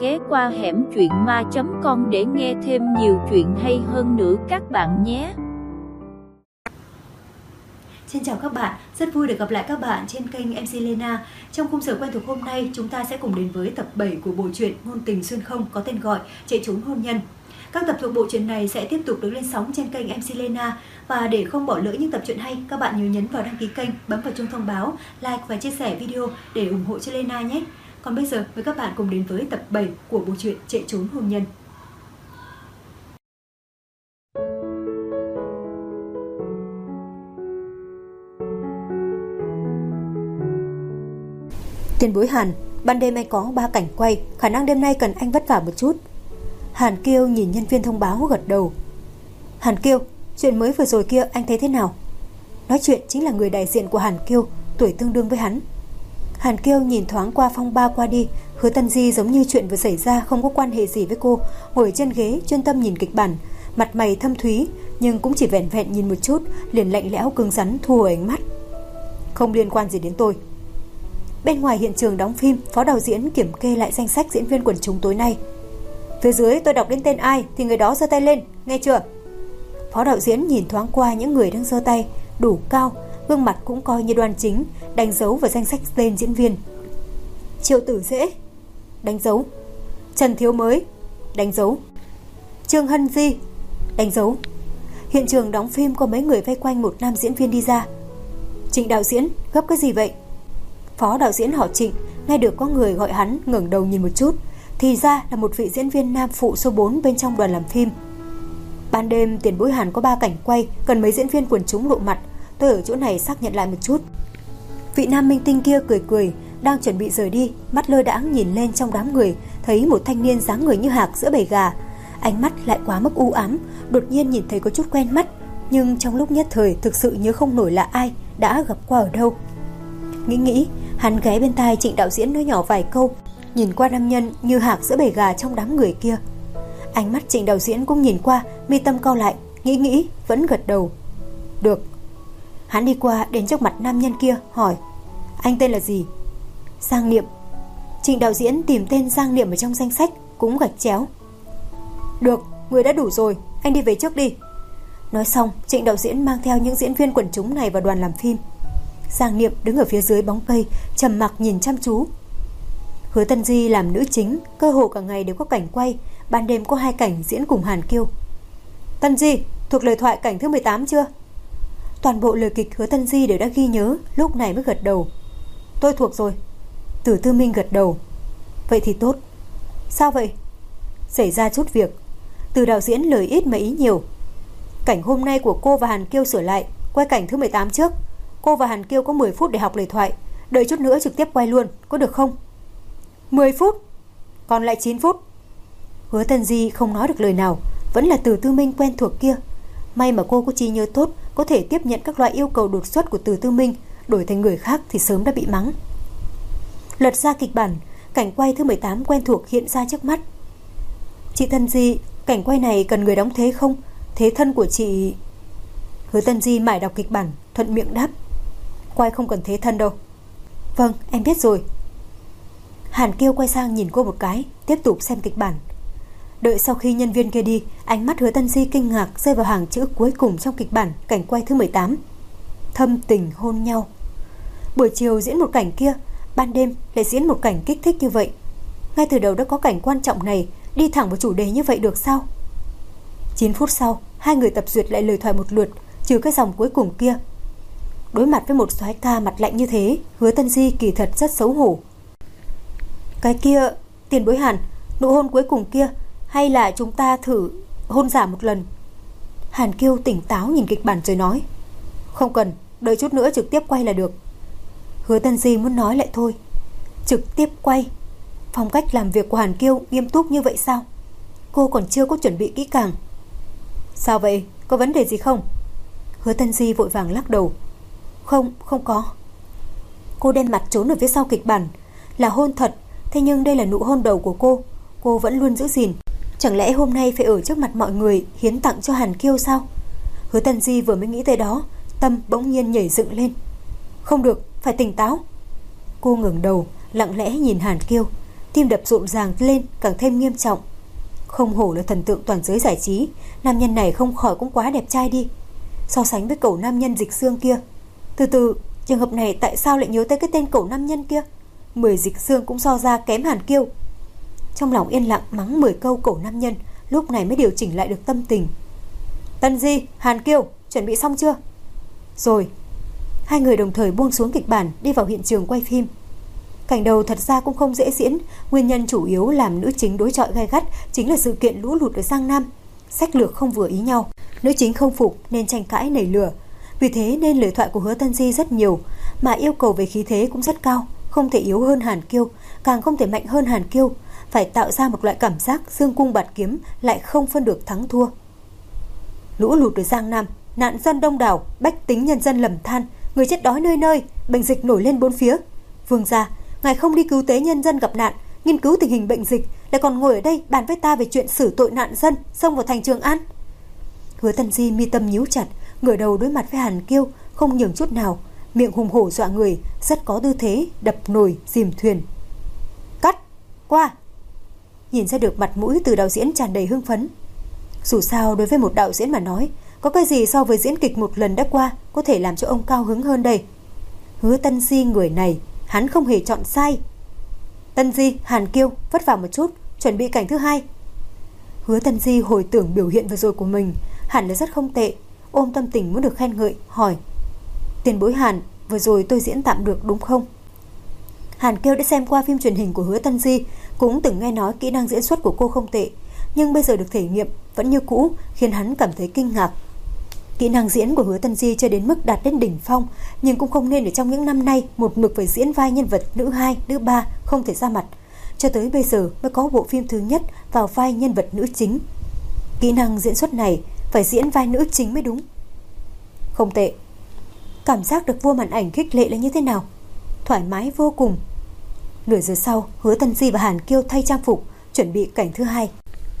ghé qua hẻm truyện ma.com để nghe thêm nhiều chuyện hay hơn nữa các bạn nhé. Xin chào các bạn, rất vui được gặp lại các bạn trên kênh MC Lena. Trong khung giờ quen thuộc hôm nay, chúng ta sẽ cùng đến với tập 7 của bộ truyện Ngôn tình xuyên không có tên gọi Chạy trốn hôn nhân. Các tập thuộc bộ truyện này sẽ tiếp tục được lên sóng trên kênh MC Lena. Và để không bỏ lỡ những tập truyện hay, các bạn nhớ nhấn vào đăng ký kênh, bấm vào chuông thông báo, like và chia sẻ video để ủng hộ cho Lena nhé. Còn bây giờ, mời các bạn cùng đến với tập 7 của bộ truyện Chạy trốn hôn nhân. Tiền bối Hàn, ban đêm anh có 3 cảnh quay, khả năng đêm nay cần anh vất vả một chút. Hàn Kiêu nhìn nhân viên thông báo gật đầu. Hàn Kiêu, chuyện mới vừa rồi kia anh thấy thế nào? Nói chuyện chính là người đại diện của Hàn Kiêu, tuổi tương đương với hắn. Hàn Kiêu nhìn thoáng qua phong ba qua đi. Hứa Tân Di giống như chuyện vừa xảy ra không có quan hệ gì với cô, ngồi trên ghế chuyên tâm nhìn kịch bản, mặt mày thâm thúy, nhưng cũng chỉ vẹn vẹn nhìn một chút liền lạnh lẽo cứng rắn thu hồi ánh mắt. Không liên quan gì đến tôi. Bên ngoài hiện trường đóng phim, phó đạo diễn kiểm kê lại danh sách diễn viên quần chúng tối nay. Phía dưới tôi đọc đến tên ai thì người đó giơ tay lên, nghe chưa? Phó đạo diễn nhìn thoáng qua những người đang giơ tay, đủ cao, gương mặt cũng coi như đoan chính, đánh dấu vào danh sách tên diễn viên. Triệu Tử Dễ, đánh dấu. Trần Thiếu Mới, đánh dấu. Trương Hân Di, đánh dấu. Hiện trường đóng phim có mấy người vây quanh một nam diễn viên đi ra. Trịnh đạo diễn, gấp cái gì vậy? Phó đạo diễn họ Trịnh, nghe được có người gọi hắn, ngẩng đầu nhìn một chút, thì ra là một vị diễn viên nam phụ số 4 bên trong đoàn làm phim. Ban đêm Tiền bối Hàn có 3 cảnh quay, cần mấy diễn viên quần chúng lộ mặt, tôi ở chỗ này xác nhận lại một chút. Vị nam minh tinh kia cười cười, đang chuẩn bị rời đi, mắt lơ đãng nhìn lên trong đám người, thấy một thanh niên dáng người như hạc giữa bầy gà, ánh mắt lại quá mức u ám, đột nhiên nhìn thấy có chút quen mắt, nhưng trong lúc nhất thời thực sự nhớ không nổi là ai, đã gặp qua ở đâu. Nghĩ, hắn ghé bên tai Trịnh đạo diễn nói nhỏ vài câu, nhìn qua nam nhân như hạc giữa bầy gà trong đám người kia. Ánh mắt Trịnh đạo diễn cũng nhìn qua, mi tâm cau lại, nghĩ vẫn gật đầu. Được. Hắn đi qua đến trước mặt nam nhân kia, hỏi: Anh tên là gì? Giang Niệm. Trịnh đạo diễn tìm tên Giang Niệm ở trong danh sách, cũng gạch chéo. Được, người đã đủ rồi, anh đi về trước đi. Nói xong, Trịnh đạo diễn mang theo những diễn viên quần chúng này vào đoàn làm phim. Giang Niệm đứng ở phía dưới bóng cây, trầm mặc nhìn chăm chú. Hứa Tân Di làm nữ chính, cơ hồ cả ngày đều có cảnh quay, ban đêm có 2 cảnh diễn cùng Hàn Kiêu. Tân Di, thuộc lời thoại cảnh thứ 18 chưa? Toàn bộ lời kịch Hứa Tân Di đều đã ghi nhớ, lúc này mới gật đầu. Tôi thuộc rồi. Từ Tư Minh gật đầu. Vậy thì tốt. Sao vậy? Xảy ra chút việc. Từ đạo diễn lời ít mà ý nhiều. Cảnh hôm nay của cô và Hàn Kiêu sửa lại, quay cảnh thứ 18 trước. Cô và Hàn Kiêu có 10 phút để học lời thoại, đợi chút nữa trực tiếp quay luôn, có được không? 10 phút? Còn lại 9 phút. Hứa Tân Di không nói được lời nào, vẫn là Từ Tư Minh quen thuộc kia. May mà cô có trí nhớ tốt, có thể tiếp nhận các loại yêu cầu đột xuất của Từ Tư Minh, đổi thành người khác thì sớm đã bị mắng. Lật ra kịch bản, cảnh quay thứ 18 quen thuộc hiện ra trước mắt. Chị Tân Di, cảnh quay này cần người đóng thế không? Thế thân của chị... Hứa Tân Di mải đọc kịch bản, thuận miệng đáp. Quay không cần thế thân đâu. Vâng, em biết rồi. Hàn Kiêu quay sang nhìn cô một cái, tiếp tục xem kịch bản. Đợi sau khi nhân viên kia đi, ánh mắt Hứa Tân Di kinh ngạc rơi vào hàng chữ cuối cùng trong kịch bản cảnh quay thứ 18. Thâm tình hôn nhau. Buổi chiều diễn một cảnh kia, ban đêm lại diễn một cảnh kích thích như vậy. Ngay từ đầu đã có cảnh quan trọng này, đi thẳng vào chủ đề như vậy được sao? 9 phút sau, 2 người tập duyệt lại lời thoại một lượt, trừ cái dòng cuối cùng kia. Đối mặt với một soái ca mặt lạnh như thế, Hứa Tân Di kỳ thật rất xấu hổ. Cái kia, Tiền bối Hàn, nụ hôn cuối cùng kia, hay là chúng ta thử hôn giả một lần? Hàn Kiêu tỉnh táo nhìn kịch bản rồi nói. Không cần, đợi chút nữa trực tiếp quay là được. Hứa Tân Di muốn nói lại thôi. Trực tiếp quay? Phong cách làm việc của Hàn Kiêu nghiêm túc như vậy sao? Cô còn chưa có chuẩn bị kỹ càng. Sao vậy? Có vấn đề gì không? Hứa Tân Di vội vàng lắc đầu. Không có. Cô đen mặt trốn ở phía sau kịch bản. Là hôn thật, thế nhưng đây là nụ hôn đầu của cô vẫn luôn giữ gìn. Chẳng lẽ hôm nay phải ở trước mặt mọi người hiến tặng cho Hàn Kiêu sao? Hứa Tân Di vừa mới nghĩ tới đó, tâm bỗng nhiên nhảy dựng lên. Không được, phải tỉnh táo. Cô ngẩng đầu, lặng lẽ nhìn Hàn Kiêu. Tim đập rộn ràng lên càng thêm nghiêm trọng. Không hổ là thần tượng toàn giới giải trí, nam nhân này không khỏi cũng quá đẹp trai đi. So sánh với cậu nam nhân Dịch Xương kia, từ trường hợp này tại sao lại nhớ tới cái tên cậu nam nhân kia? 10 Dịch Xương cũng so ra kém Hàn Kiêu. Trong lòng yên lặng mắng 10 câu cậu nam nhân, lúc này mới điều chỉnh lại được tâm tình. Tân Di, Hàn Kiêu, chuẩn bị xong chưa? Rồi. Hai người đồng thời buông xuống kịch bản, đi vào hiện trường quay phim. Cảnh đầu thật ra cũng không dễ diễn, nguyên nhân chủ yếu làm nữ chính đối chọi gay gắt chính là sự kiện lũ lụt ở Giang Nam. Sách lược không vừa ý nhau, nữ chính không phục nên tranh cãi nảy lửa. Vì thế nên lời thoại của Hứa Tân Di rất nhiều, mà yêu cầu về khí thế cũng rất cao, không thể yếu hơn Hàn Kiêu, càng không thể mạnh hơn Hàn Kiêu, phải tạo ra một loại cảm giác dương cung bạt kiếm lại không phân được thắng thua. Lũ lụt ở Giang Nam, nạn dân đông đảo, bách tính nhân dân lầm than, người chết đói nơi nơi, bệnh dịch nổi lên bốn phía. Vương gia, ngài không đi cứu tế nhân dân gặp nạn, nghiên cứu tình hình bệnh dịch, lại còn ngồi ở đây bàn với ta về chuyện xử tội nạn dân xông vào thành Trường An. Hứa Tân Di mi tâm nhíu chặt, ngửa đầu đối mặt với Hàn Kiêu, không nhường chút nào, miệng hùng hổ dọa người, rất có tư thế đập nồi dìm thuyền. Cắt qua. Nhìn ra được mặt mũi từ đạo diễn tràn đầy hưng phấn. Dù sao đối với một đạo diễn mà nói, có cái gì so với diễn kịch một lần đã qua có thể làm cho ông cao hứng hơn đây? Hứa Tân Di người này, hắn không hề chọn sai. Tân Di, Hàn Kiêu, vất vả một chút, chuẩn bị cảnh thứ hai. Hứa Tân Di hồi tưởng biểu hiện vừa rồi của mình, hẳn là rất không tệ, ôm tâm tình muốn được khen ngợi, hỏi: Tiền bối Hàn, vừa rồi tôi diễn tạm được đúng không? Hàn Kiêu đã xem qua phim truyền hình của Hứa Tân Di, cũng từng nghe nói kỹ năng diễn xuất của cô không tệ, nhưng bây giờ được thể nghiệm vẫn như cũ, khiến hắn cảm thấy kinh ngạc. Kỹ năng diễn của Hứa Tân Di chưa đến mức đạt đến đỉnh phong, nhưng cũng không nên ở trong những năm nay một mực phải diễn vai nhân vật nữ 2, nữ 3 không thể ra mặt. Cho tới bây giờ mới có bộ phim thứ nhất vào vai nhân vật nữ chính. Kỹ năng diễn xuất này phải diễn vai nữ chính mới đúng. Không tệ. Cảm giác được vua màn ảnh khích lệ là như thế nào? Thoải mái vô cùng. Nửa giờ sau, Hứa Tân Di và Hàn Kiêu thay trang phục, chuẩn bị cảnh thứ hai.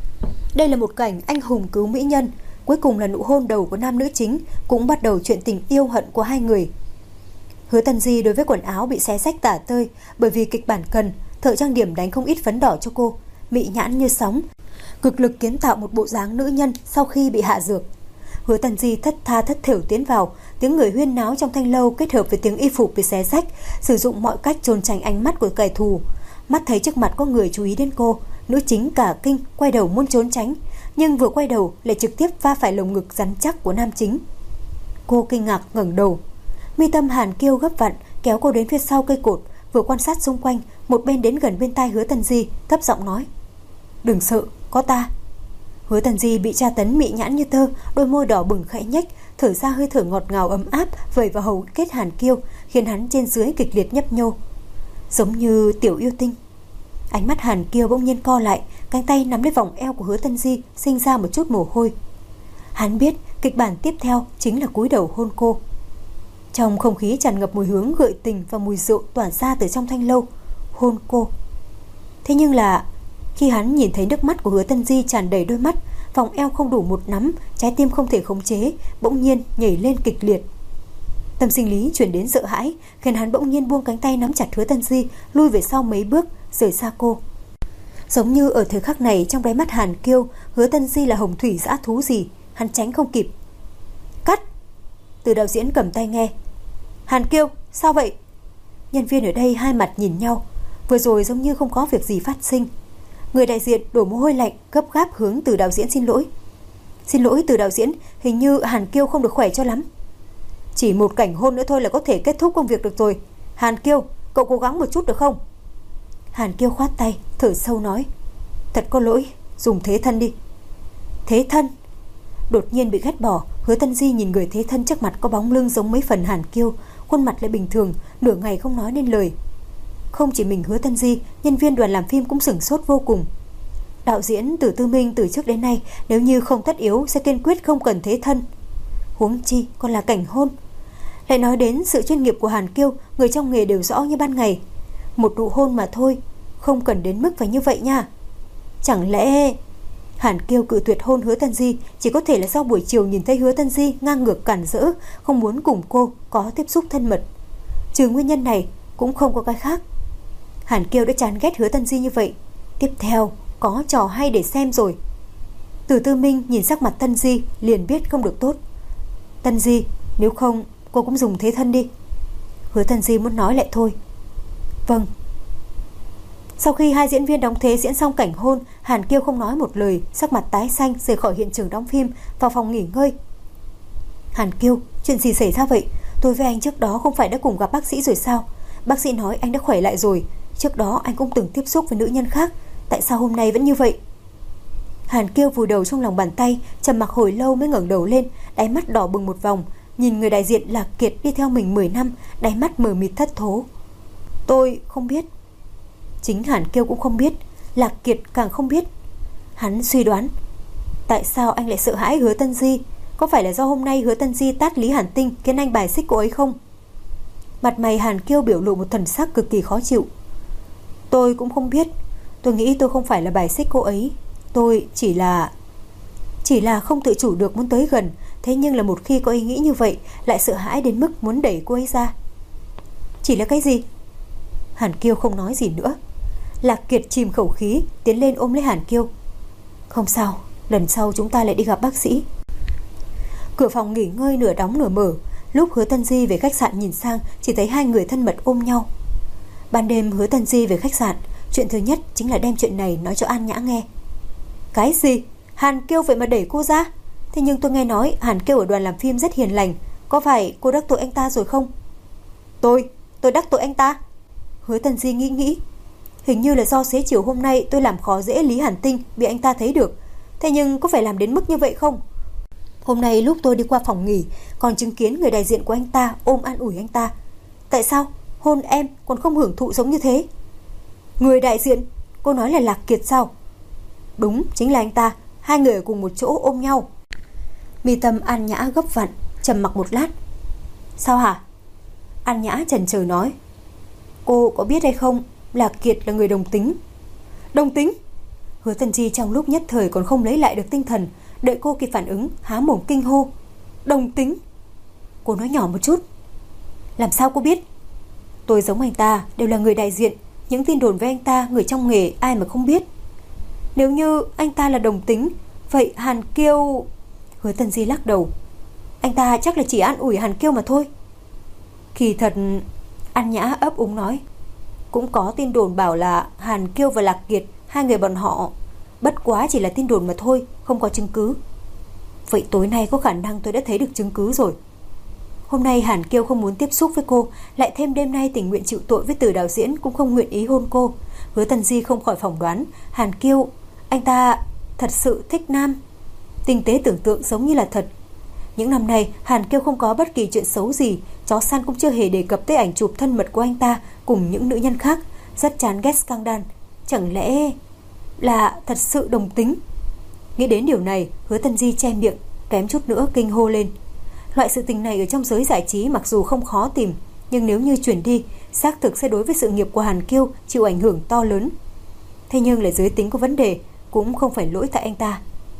Đây là một cảnh anh hùng cứu mỹ nhân, cuối cùng là nụ hôn đầu của nam nữ chính, cũng bắt đầu chuyện tình yêu hận của hai người. Hứa Tân Di đối với quần áo bị xé rách tả tơi, bởi vì kịch bản cần, thợ trang điểm đánh không ít phấn đỏ cho cô, mị nhãn như sóng, cực lực kiến tạo một bộ dáng nữ nhân sau khi bị hạ dược. Hứa Tân Di thất tha thất thểu tiến vào, tiếng người huyên náo trong thanh lâu kết hợp với tiếng y phục bị xé rách, sử dụng mọi cách trốn tránh ánh mắt của kẻ thù. Mắt thấy trước mặt có người chú ý đến cô, nữ chính cả kinh, quay đầu muốn trốn tránh, nhưng vừa quay đầu lại trực tiếp va phải lồng ngực rắn chắc của nam chính. Cô kinh ngạc ngẩng đầu, mi tâm Hàn Kiêu gấp vặn kéo cô đến phía sau cây cột, vừa quan sát xung quanh, một bên đến gần bên tai Hứa Tân Di, thấp giọng nói: Đừng sợ, có ta. Hứa Tân Di bị tra tấn mị nhãn như tơ, đôi môi đỏ bừng khẽ nhếch, thở ra hơi thở ngọt ngào ấm áp vẩy vào hầu kết Hàn Kiêu, khiến hắn trên dưới kịch liệt nhấp nhô, giống như tiểu yêu tinh. Ánh mắt Hàn Kiêu bỗng nhiên co lại, cánh tay nắm lấy vòng eo của Hứa Tân Di, sinh ra một chút mồ hôi. Hắn biết kịch bản tiếp theo chính là cúi đầu hôn cô. Trong không khí tràn ngập mùi hướng gợi tình và mùi rượu tỏa ra từ trong thanh lâu, hôn cô. Thế nhưng là khi hắn nhìn thấy nước mắt của Hứa Tân Di tràn đầy đôi mắt, vòng eo không đủ một nắm, trái tim không thể khống chế, bỗng nhiên nhảy lên kịch liệt. Tâm sinh lý chuyển đến sợ hãi, khiến hắn bỗng nhiên buông cánh tay nắm chặt Hứa Tân Di, lui về sau mấy bước, rời xa cô. Giống như ở thời khắc này trong đáy mắt Hàn Kiêu, Hứa Tân Di là hồng thủy dã thú gì, hắn tránh không kịp. Cắt! Từ đạo diễn cầm tay nghe. Hàn Kiêu, sao vậy? Nhân viên ở đây hai mặt nhìn nhau, vừa rồi giống như không có việc gì phát sinh. Người đại diện đổ mồ hôi lạnh, gấp gáp hướng từ đạo diễn xin lỗi. Xin lỗi từ đạo diễn, hình như Hàn Kiêu không được khỏe cho lắm. Chỉ một cảnh hôn nữa thôi là có thể kết thúc công việc được rồi. Hàn Kiêu, cậu cố gắng một chút được không? Hàn Kiêu khoát tay, thở sâu nói: Thật có lỗi, dùng thế thân đi. Thế thân? Đột nhiên bị ghét bỏ, Hứa Tân Di nhìn người thế thân trước mặt có bóng lưng giống mấy phần Hàn Kiêu, khuôn mặt lại bình thường, nửa ngày không nói nên lời. Không chỉ mình Hứa Tân Di, nhân viên đoàn làm phim cũng sửng sốt vô cùng. Đạo diễn Từ Tư Minh từ trước đến nay nếu như không tất yếu sẽ kiên quyết không cần thế thân, huống chi còn là cảnh hôn. Lại nói đến sự chuyên nghiệp của Hàn Kiêu, người trong nghề đều rõ như ban ngày. Một nụ hôn mà thôi, không cần đến mức phải như vậy nha. Chẳng lẽ Hàn Kiêu cự tuyệt hôn Hứa Tân Di chỉ có thể là do buổi chiều nhìn thấy Hứa Tân Di ngang ngược cản rỡ, không muốn cùng cô có tiếp xúc thân mật. Trừ nguyên nhân này cũng không có cái khác. Hàn Kiêu đã chán ghét Hứa Tân Di như vậy. Tiếp theo có trò hay để xem rồi. Từ Tư Minh nhìn sắc mặt Tân Di liền biết không được tốt. Tân Di, nếu không cô cũng dùng thế thân đi. Hứa Tân Di muốn nói lại thôi. Vâng. Sau khi hai diễn viên đóng thế diễn xong cảnh hôn, Hàn Kiêu không nói một lời, sắc mặt tái xanh rời khỏi hiện trường đóng phim, vào phòng nghỉ ngơi. Hàn Kiêu, chuyện gì xảy ra vậy? Tôi với anh trước đó không phải đã cùng gặp bác sĩ rồi sao? Bác sĩ nói anh đã khỏe lại rồi. Trước đó anh cũng từng tiếp xúc với nữ nhân khác. Tại sao hôm nay vẫn như vậy? Hàn Kiêu vùi đầu trong lòng bàn tay, trầm mặc hồi lâu mới ngẩng đầu lên, đáy mắt đỏ bừng một vòng, nhìn người đại diện Lạc Kiệt đi theo mình 10 năm, đáy mắt mờ mịt thất thố. Tôi không biết. Chính Hàn Kiêu cũng không biết, Lạc Kiệt càng không biết. Hắn suy đoán, tại sao anh lại sợ hãi Hứa Tân Di? Có phải là do hôm nay Hứa Tân Di tát Lý Hàn Tinh khiến anh bài xích cô ấy không? Mặt mày Hàn Kiêu biểu lộ một thần sắc cực kỳ khó chịu. Tôi cũng không biết. Tôi nghĩ tôi không phải là bài xích cô ấy. Tôi chỉ là không tự chủ được muốn tới gần. Thế nhưng là một khi có ý nghĩ như vậy, lại sợ hãi đến mức muốn đẩy cô ấy ra. Chỉ là cái gì? Hàn Kiêu không nói gì nữa. Lạc Kiệt chìm khẩu khí, tiến lên ôm lấy Hàn Kiêu. Không sao, lần sau chúng ta lại đi gặp bác sĩ. Cửa phòng nghỉ ngơi nửa đóng nửa mở. Lúc Hứa Tân Di về khách sạn nhìn sang, chỉ thấy hai người thân mật ôm nhau. Ban đêm Hứa Tân Di về khách sạn, chuyện thứ nhất chính là đem chuyện này nói cho An Nhã nghe. Cái gì? Hàn Kiêu vậy mà đẩy cô ra? Thế nhưng tôi nghe nói Hàn Kiêu ở đoàn làm phim rất hiền lành. Có phải cô đắc tội anh ta rồi không? Tôi đắc tội anh ta? Hứa Tân Di nghĩ. Hình như là do xế chiều hôm nay tôi làm khó dễ Lý Hàn Tinh, bị anh ta thấy được. Thế nhưng có phải làm đến mức như vậy không? Hôm nay lúc tôi đi qua phòng nghỉ, còn chứng kiến người đại diện của anh ta ôm an ủi anh ta. Tại sao hôn em còn không hưởng thụ giống như thế? Người đại diện? Cô nói là Lạc Kiệt sao? Đúng, chính là anh ta. Hai người ở cùng một chỗ ôm nhau. Mi tâm An Nhã gấp vặn, trầm mặc một lát. Sao hả? An Nhã chần chừ nói. Cô có biết hay không, Lạc Kiệt là người đồng tính. Đồng tính? Hứa Tân Di trong lúc nhất thời còn không lấy lại được tinh thần, đợi cô kịp phản ứng, há mồm kinh hô. Đồng tính? Cô nói nhỏ một chút. Làm sao cô biết? Tôi giống anh ta, đều là người đại diện. Những tin đồn với anh ta, người trong nghề ai mà không biết. Nếu như anh ta là đồng tính, vậy Hàn Kiêu... Hứa Tân Di lắc đầu. Anh ta chắc là chỉ an ủi Hàn Kiêu mà thôi. Kỳ thật... An Nhã ấp úng nói. Cũng có tin đồn bảo là Hàn Kiêu và Lạc Kiệt, hai người bọn họ, bất quá chỉ là tin đồn mà thôi, không có chứng cứ. Vậy tối nay có khả năng tôi đã thấy được chứng cứ rồi. Hôm nay Hàn Kiêu không muốn tiếp xúc với cô, lại thêm đêm nay tình nguyện chịu tội với Từ đạo diễn cũng không nguyện ý hôn cô. Hứa Tân Di không khỏi phỏng đoán Hàn Kiêu, anh ta thật sự thích nam. Tinh tế tưởng tượng giống như là thật. Những năm nay Hàn Kiêu không có bất kỳ chuyện xấu gì, chó săn cũng chưa hề đề cập tới ảnh chụp thân mật của anh ta cùng những nữ nhân khác, rất chán ghét scandal. Chẳng lẽ là thật sự đồng tính? Nghĩ đến điều này, Hứa Tân Di che miệng, kém chút nữa kinh hô lên. Loại sự tình này ở trong giới giải trí mặc dù không khó tìm, nhưng nếu như chuyển đi, xác thực sẽ đối với sự nghiệp của Hàn Kiêu chịu ảnh hưởng to lớn. Thế nhưng là giới tính có vấn đề, cũng không phải lỗi tại anh ta.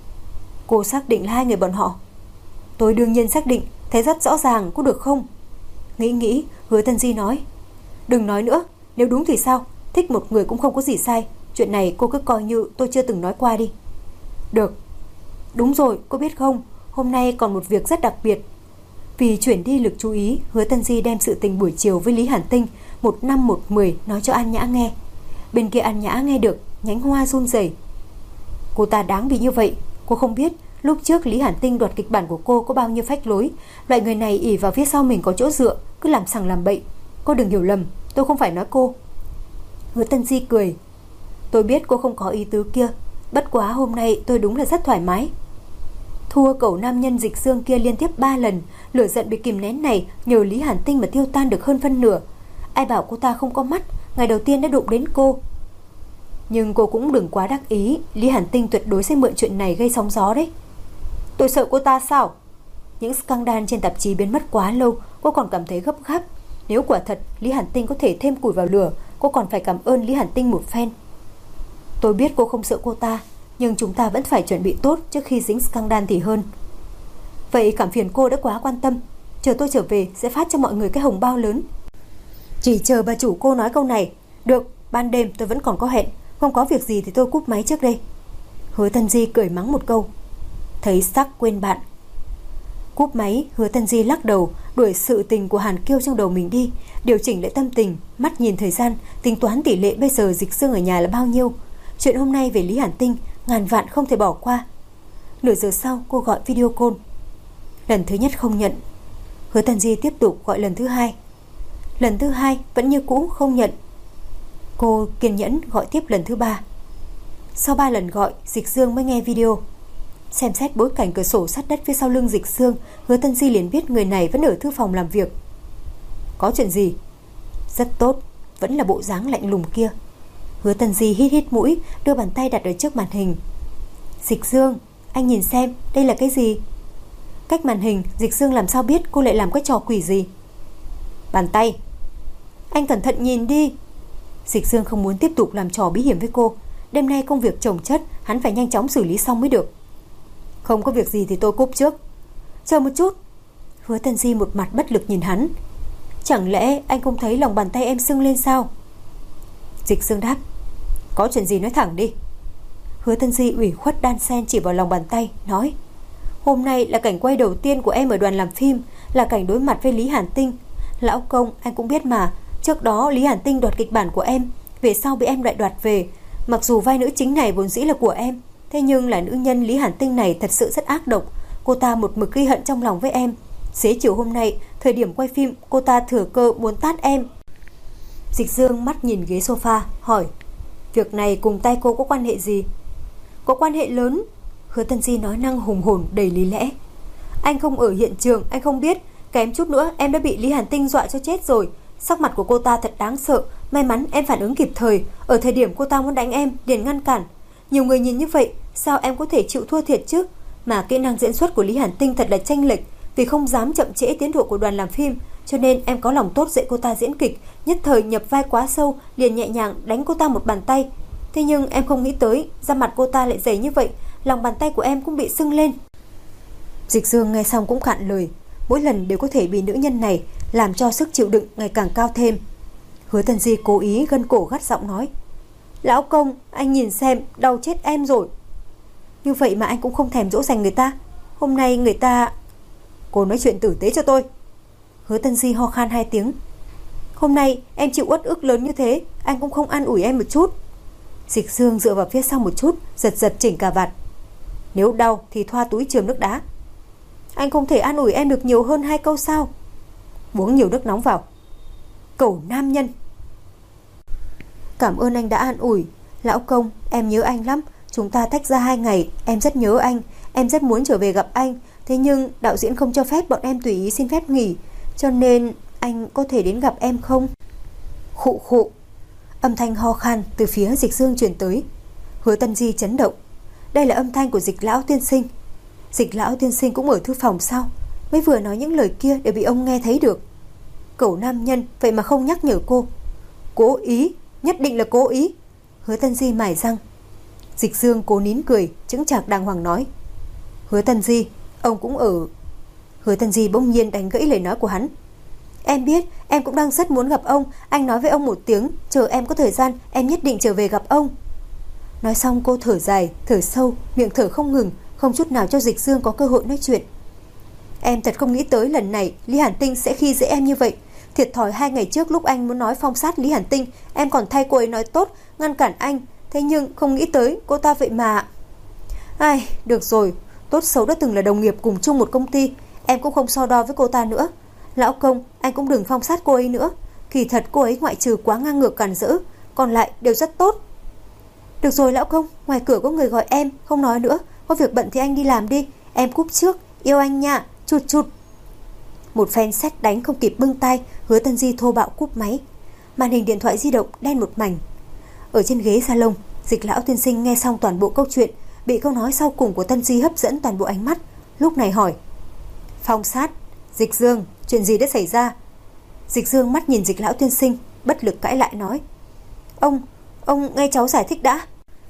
Cô xác định là hai người bọn họ? Tôi đương nhiên xác định, thấy rất rõ ràng, có được không? Nghĩ, Hứa Tân Di nói. Đừng nói nữa, nếu đúng thì sao? Thích một người cũng không có gì sai. Chuyện này cô cứ coi như tôi chưa từng nói qua đi. Được. Đúng rồi, cô biết không, hôm nay còn một việc rất đặc biệt. Vì chuyển đi lực chú ý, Hứa Tân Di đem sự tình buổi chiều với Lý Hàn Tinh 1/1/10 nói cho An Nhã nghe. Bên kia An Nhã nghe được, nhánh hoa run rẩy. Cô ta đáng bị như vậy. Cô không biết lúc trước Lý Hàn Tinh đoạt kịch bản của cô có bao nhiêu phách lối. Loại người này ỷ vào phía sau mình có chỗ dựa, cứ làm sằng làm bậy. Cô đừng hiểu lầm, tôi không phải nói cô. Hứa Tân Di cười. Tôi biết cô không có ý tứ kia, bất quá hôm nay tôi đúng là rất thoải mái. Thua cẩu nam nhân Dịch Xương kia liên tiếp 3 lần, lửa giận bị kìm nén này nhờ Lý Hàn Tinh mà tiêu tan được hơn phân nửa. Ai bảo cô ta không có mắt, ngày đầu tiên đã đụng đến cô. Nhưng cô cũng đừng quá đắc ý, Lý Hàn Tinh tuyệt đối sẽ mượn chuyện này gây sóng gió đấy. Tôi sợ cô ta sao? Những scandal trên tạp chí biến mất quá lâu, cô còn cảm thấy gấp gáp. Nếu quả thật Lý Hàn Tinh có thể thêm củi vào lửa, cô còn phải cảm ơn Lý Hàn Tinh một phen. Tôi biết cô không sợ cô ta, nhưng chúng ta vẫn phải chuẩn bị tốt trước khi dính scandal thì hơn. Vậy cảm phiền cô đã quá quan tâm. Chờ tôi trở về sẽ phát cho mọi người cái hồng bao lớn. Chỉ chờ bà chủ cô nói câu này. Được, ban đêm tôi vẫn còn có hẹn, không có việc gì thì tôi cúp máy trước đây. Hứa Tân Di cười mắng một câu. Thấy sắc quên bạn. Cúp máy, Hứa Tân Di lắc đầu, đuổi sự tình của Hàn Kiêu trong đầu mình đi, điều chỉnh lại tâm tình, mắt nhìn thời gian, tính toán tỷ lệ bây giờ Dịch Dương ở nhà là bao nhiêu. Chuyện hôm nay về Lý Hàn Tinh ngàn vạn không thể bỏ qua. Nửa giờ sau cô gọi video call. Lần thứ nhất không nhận. Hứa Tân Di tiếp tục gọi lần thứ hai. Lần thứ hai vẫn như cũ không nhận. Cô kiên nhẫn gọi tiếp lần thứ ba. Sau 3 lần gọi, Dịch Dương mới nghe video. Xem xét bối cảnh cửa sổ sát đất phía sau lưng Dịch Dương, Hứa Tân Di liền biết người này vẫn ở thư phòng làm việc. Có chuyện gì? Rất tốt, vẫn là bộ dáng lạnh lùng kia. Hứa Tân Di hít hít mũi, đưa bàn tay đặt ở trước màn hình. Dịch Dương, anh nhìn xem, đây là cái gì? Cách màn hình, Dịch Dương làm sao biết cô lại làm cái trò quỷ gì? Bàn tay. Anh cẩn thận nhìn đi. Dịch Dương không muốn tiếp tục làm trò bí hiểm với cô. Đêm nay công việc chồng chất, hắn phải nhanh chóng xử lý xong mới được. Không có việc gì thì tôi cúp trước. Chờ một chút. Hứa Tân Di một mặt bất lực nhìn hắn. Chẳng lẽ anh không thấy lòng bàn tay em sưng lên sao? Dịch Dương đáp. Có chuyện gì nói thẳng đi. Hứa Tân Di ủy khuất đan sen chỉ vào lòng bàn tay, nói. Hôm nay là cảnh quay đầu tiên của em ở đoàn làm phim, là cảnh đối mặt với Lý Hàn Tinh. Lão công, anh cũng biết mà, trước đó Lý Hàn Tinh đoạt kịch bản của em, về sau bị em lại đoạt về. Mặc dù vai nữ chính này vốn dĩ là của em, thế nhưng là nữ nhân Lý Hàn Tinh này thật sự rất ác độc. Cô ta một mực ghi hận trong lòng với em. Xế chiều hôm nay, thời điểm quay phim, cô ta thừa cơ muốn tát em. Dịch Dương mắt nhìn ghế sofa, hỏi. Việc này cùng tay cô có quan hệ gì? Có quan hệ lớn. Hứa Tân Di nói năng hùng hồn đầy lý lẽ. Anh không ở hiện trường, anh không biết. Kém chút nữa em đã bị Lý Hàn Tinh dọa cho chết rồi. Sắc mặt của cô ta thật đáng sợ. May mắn em phản ứng kịp thời. Ở thời điểm cô ta muốn đánh em, liền ngăn cản. Nhiều người nhìn như vậy, sao em có thể chịu thua thiệt chứ? Mà kỹ năng diễn xuất của Lý Hàn Tinh thật là chênh lệch. Vì không dám chậm trễ tiến độ của đoàn làm phim, cho nên em có lòng tốt dạy cô ta diễn kịch. Nhất thời nhập vai quá sâu, liền nhẹ nhàng đánh cô ta một bàn tay. Thế nhưng em không nghĩ tới da mặt cô ta lại dày như vậy, lòng bàn tay của em cũng bị sưng lên. Dịch Dương nghe xong cũng cạn lời. Mỗi lần đều có thể bị nữ nhân này làm cho sức chịu đựng ngày càng cao thêm. Hứa Tân Di cố ý gân cổ gắt giọng nói. Lão công, anh nhìn xem, đau chết em rồi. Như vậy mà anh cũng không thèm dỗ dành người ta. Hôm nay người ta... Cô nói chuyện tử tế cho tôi. Hứa Tân Di ho khan 2 tiếng. Hôm nay em chịu uất ức lớn như thế, anh cũng không an ủi em một chút. Dịch Dương dựa vào phía sau một chút, giật giật chỉnh cà vạt. Nếu đau thì thoa túi chườm nước đá. Anh không thể an ủi em được nhiều hơn 2 câu sao? Uống nhiều nước nóng vào. Cẩu nam nhân. Cảm ơn anh đã an ủi. Lão công, em nhớ anh lắm. Chúng ta tách ra 2 ngày, em rất nhớ anh. Em rất muốn trở về gặp anh. Thế nhưng đạo diễn không cho phép bọn em tùy ý xin phép nghỉ. Cho nên anh có thể đến gặp em không? Khụ khụ. Âm thanh ho khan từ phía Dịch Dương truyền tới. Hứa Tân Di chấn động. Đây là âm thanh của Dịch lão tiên sinh. Dịch lão tiên sinh cũng ở thư phòng sao? Mới vừa nói những lời kia đều bị ông nghe thấy được. Cẩu nam nhân, vậy mà không nhắc nhở cô. Cố ý, nhất định là cố ý. Hứa Tân Di mải răng. Dịch Dương cố nín cười, chững chạc đàng hoàng nói. Hứa Tân Di, ông cũng ở. Hứa Tân Di bỗng nhiên đánh gãy lời nói của hắn. Em biết, em cũng đang rất muốn gặp ông. Anh nói với ông một tiếng, chờ em có thời gian, em nhất định trở về gặp ông. Nói xong cô thở dài, thở sâu, miệng thở không ngừng, không chút nào cho Dịch Dương có cơ hội nói chuyện. Em thật không nghĩ tới lần này Lý Hàn Tinh sẽ khi dễ em như vậy. Thiệt thòi 2 ngày trước lúc anh muốn nói phong sát Lý Hàn Tinh, em còn thay cô ấy nói tốt, ngăn cản anh. Thế nhưng không nghĩ tới cô ta vậy mà. Ai, được rồi, tốt xấu đã từng là đồng nghiệp cùng chung một công ty, em cũng không so đo với cô ta nữa. Lão công, anh cũng đừng phong sát cô ấy nữa. Kỳ thật cô ấy ngoại trừ quá ngang ngược cản rỡ, còn lại đều rất tốt. Được rồi lão công, ngoài cửa có người gọi em, không nói nữa. Có việc bận thì anh đi làm đi, em cúp trước, yêu anh nha, chụt chụt. Một phen sét đánh không kịp bưng tay, Hứa Tân Di thô bạo cúp máy. Màn hình điện thoại di động đen một mảnh. Ở trên ghế salon, Dịch lão tiên sinh nghe xong toàn bộ câu chuyện, bị câu nói sau cùng của Tân Di hấp dẫn toàn bộ ánh mắt, lúc này hỏi. Phong sát, Dịch Dương, chuyện gì đã xảy ra? Dịch Dương mắt nhìn Dịch lão tiên sinh, bất lực cãi lại nói. Ông nghe cháu giải thích đã.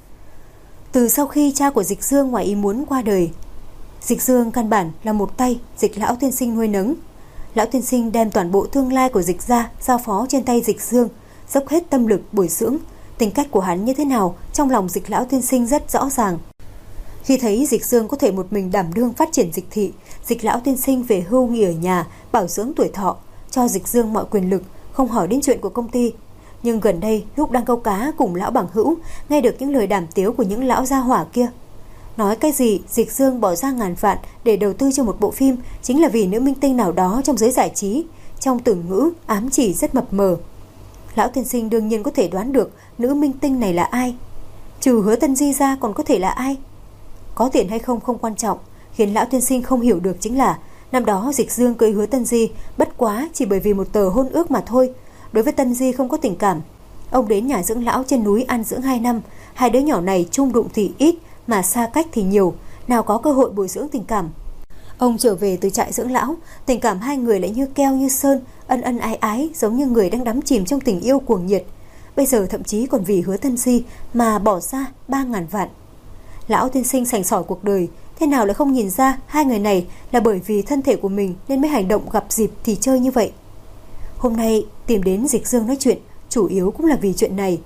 Từ sau khi cha của Dịch Dương ngoài ý muốn qua đời, Dịch Dương căn bản là một tay Dịch lão tiên sinh nuôi nấng. Lão tiên sinh đem toàn bộ tương lai của Dịch gia giao phó trên tay Dịch Dương, dốc hết tâm lực bồi dưỡng, Tính cách của hắn như thế nào trong lòng Dịch lão tiên sinh rất rõ ràng. Khi thấy Dịch Dương có thể một mình đảm đương phát triển dịch thị, Dịch lão tiên sinh về hưu nghỉ ở nhà, bảo dưỡng tuổi thọ, cho Dịch Dương mọi quyền lực, không hỏi đến chuyện của công ty. Nhưng gần đây, lúc đang câu cá cùng lão bằng hữu, nghe được những lời đàm tiếu của những lão gia hỏa kia. Nói cái gì Dịch Dương bỏ ra ngàn vạn để đầu tư cho một bộ phim chính là vì nữ minh tinh nào đó trong giới giải trí, trong từ ngữ ám chỉ rất mập mờ. Lão tiên sinh đương nhiên có thể đoán được nữ minh tinh này là ai. Trừ Hứa Tân Di ra còn có thể là ai? Có tiền hay không không quan trọng, khiến lão tiên sinh không hiểu được chính là năm đó Dịch Dương cưới Hứa Tân Di bất quá chỉ bởi vì một tờ hôn ước mà thôi. Đối với Tân Di không có tình cảm. Ông đến nhà dưỡng lão trên núi an dưỡng 2 năm, hai đứa nhỏ này chung đụng thì ít mà xa cách thì nhiều, nào có cơ hội bồi dưỡng tình cảm. Ông trở về từ trại dưỡng lão, tình cảm hai người lại như keo như sơn, ân ân ái ái, giống như người đang đắm chìm trong tình yêu cuồng nhiệt. Bây giờ thậm chí còn vì Hứa Tân Di mà bỏ ra 3.000 vạn. Lão tiên sinh sành sỏi cuộc đời, thế nào lại không nhìn ra hai người này là bởi vì thân thể của mình nên mới hành động gặp dịp thì chơi như vậy. Hôm nay tìm đến Dịch Dương nói chuyện, chủ yếu cũng là vì chuyện này.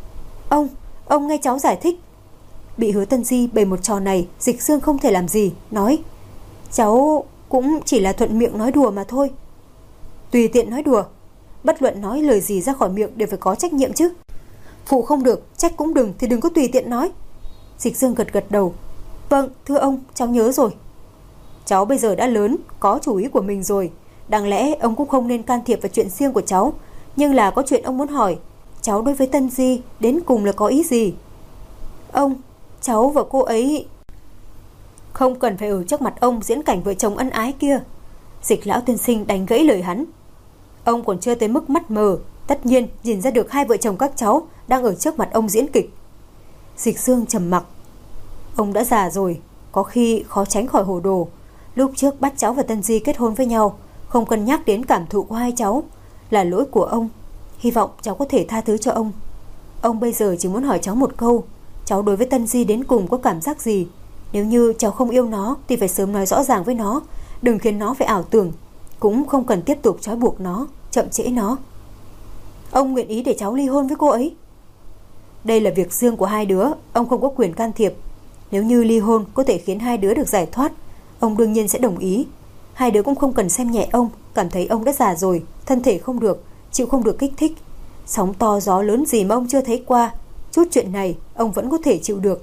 Ông nghe cháu giải thích. Bị Hứa Tân Di bày một trò này, Dịch Dương không thể làm gì, nói: cháu cũng chỉ là thuận miệng nói đùa mà thôi. Tùy tiện nói đùa, bất luận nói lời gì ra khỏi miệng đều phải có trách nhiệm chứ. Phụ không được, trách cũng đừng, thì đừng có tùy tiện nói. Dịch Dương gật gật đầu. Vâng, thưa ông, cháu nhớ rồi. Cháu bây giờ đã lớn, có chủ ý của mình rồi. Đáng lẽ ông cũng không nên can thiệp vào chuyện riêng của cháu. Nhưng là có chuyện ông muốn hỏi. Cháu đối với Tân Di đến cùng là có ý gì? Ông, cháu và cô ấy... Không cần phải ở trước mặt ông diễn cảnh vợ chồng ân ái kia. Dịch lão tiên sinh đánh gãy lời hắn. Ông còn chưa tới mức mắt mờ, tất nhiên nhìn ra được hai vợ chồng các cháu đang ở trước mặt ông diễn kịch. Dịch Dương trầm mặc. Ông đã già rồi, có khi khó tránh khỏi hồ đồ. Lúc trước bắt cháu và Tân Di kết hôn với nhau, không cân nhắc đến cảm thụ của hai cháu, là lỗi của ông. Hy vọng cháu có thể tha thứ cho ông. Ông bây giờ chỉ muốn hỏi cháu một câu, cháu đối với Tân Di đến cùng có cảm giác gì? Nếu như cháu không yêu nó thì phải sớm nói rõ ràng với nó, đừng khiến nó phải ảo tưởng, cũng không cần tiếp tục trói buộc nó, chậm trễ nó. Ông nguyện ý để cháu ly hôn với cô ấy? Đây là việc riêng của hai đứa, ông không có quyền can thiệp. Nếu như ly hôn có thể khiến hai đứa được giải thoát, ông đương nhiên sẽ đồng ý. Hai đứa cũng không cần xem nhẹ ông, cảm thấy ông đã già rồi, thân thể không được, chịu không được kích thích. Sóng to gió lớn gì mà ông chưa thấy qua, chút chuyện này ông vẫn có thể chịu được.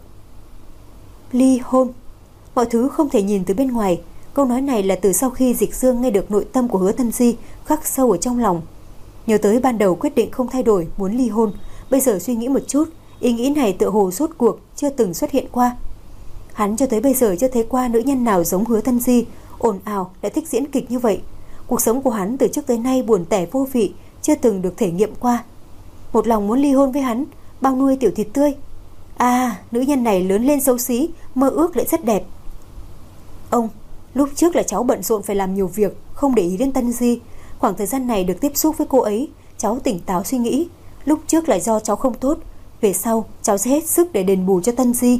Ly hôn, mọi thứ không thể nhìn từ bên ngoài. Câu nói này là từ sau khi Dịch Dương nghe được nội tâm của Hứa Tân Di khắc sâu ở trong lòng. Nhớ tới ban đầu quyết định không thay đổi, muốn ly hôn, bây giờ suy nghĩ một chút, ý nghĩ này tựa hồ rốt cuộc chưa từng xuất hiện qua. Hắn cho tới bây giờ chưa thấy qua nữ nhân nào giống Hứa Tân Di, ồn ào lại thích diễn kịch như vậy. Cuộc sống của hắn từ trước tới nay buồn tẻ vô vị, chưa từng được thể nghiệm qua. Một lòng muốn ly hôn với hắn, bao nuôi tiểu thịt tươi. À, nữ nhân này lớn lên xấu xí, mơ ước lại rất đẹp. Ông, lúc trước là cháu bận rộn phải làm nhiều việc, không để ý đến Tân Di. Khoảng thời gian này được tiếp xúc với cô ấy, cháu tỉnh táo suy nghĩ. Lúc trước là do cháu không tốt, về sau cháu sẽ hết sức để đền bù cho Tân Di.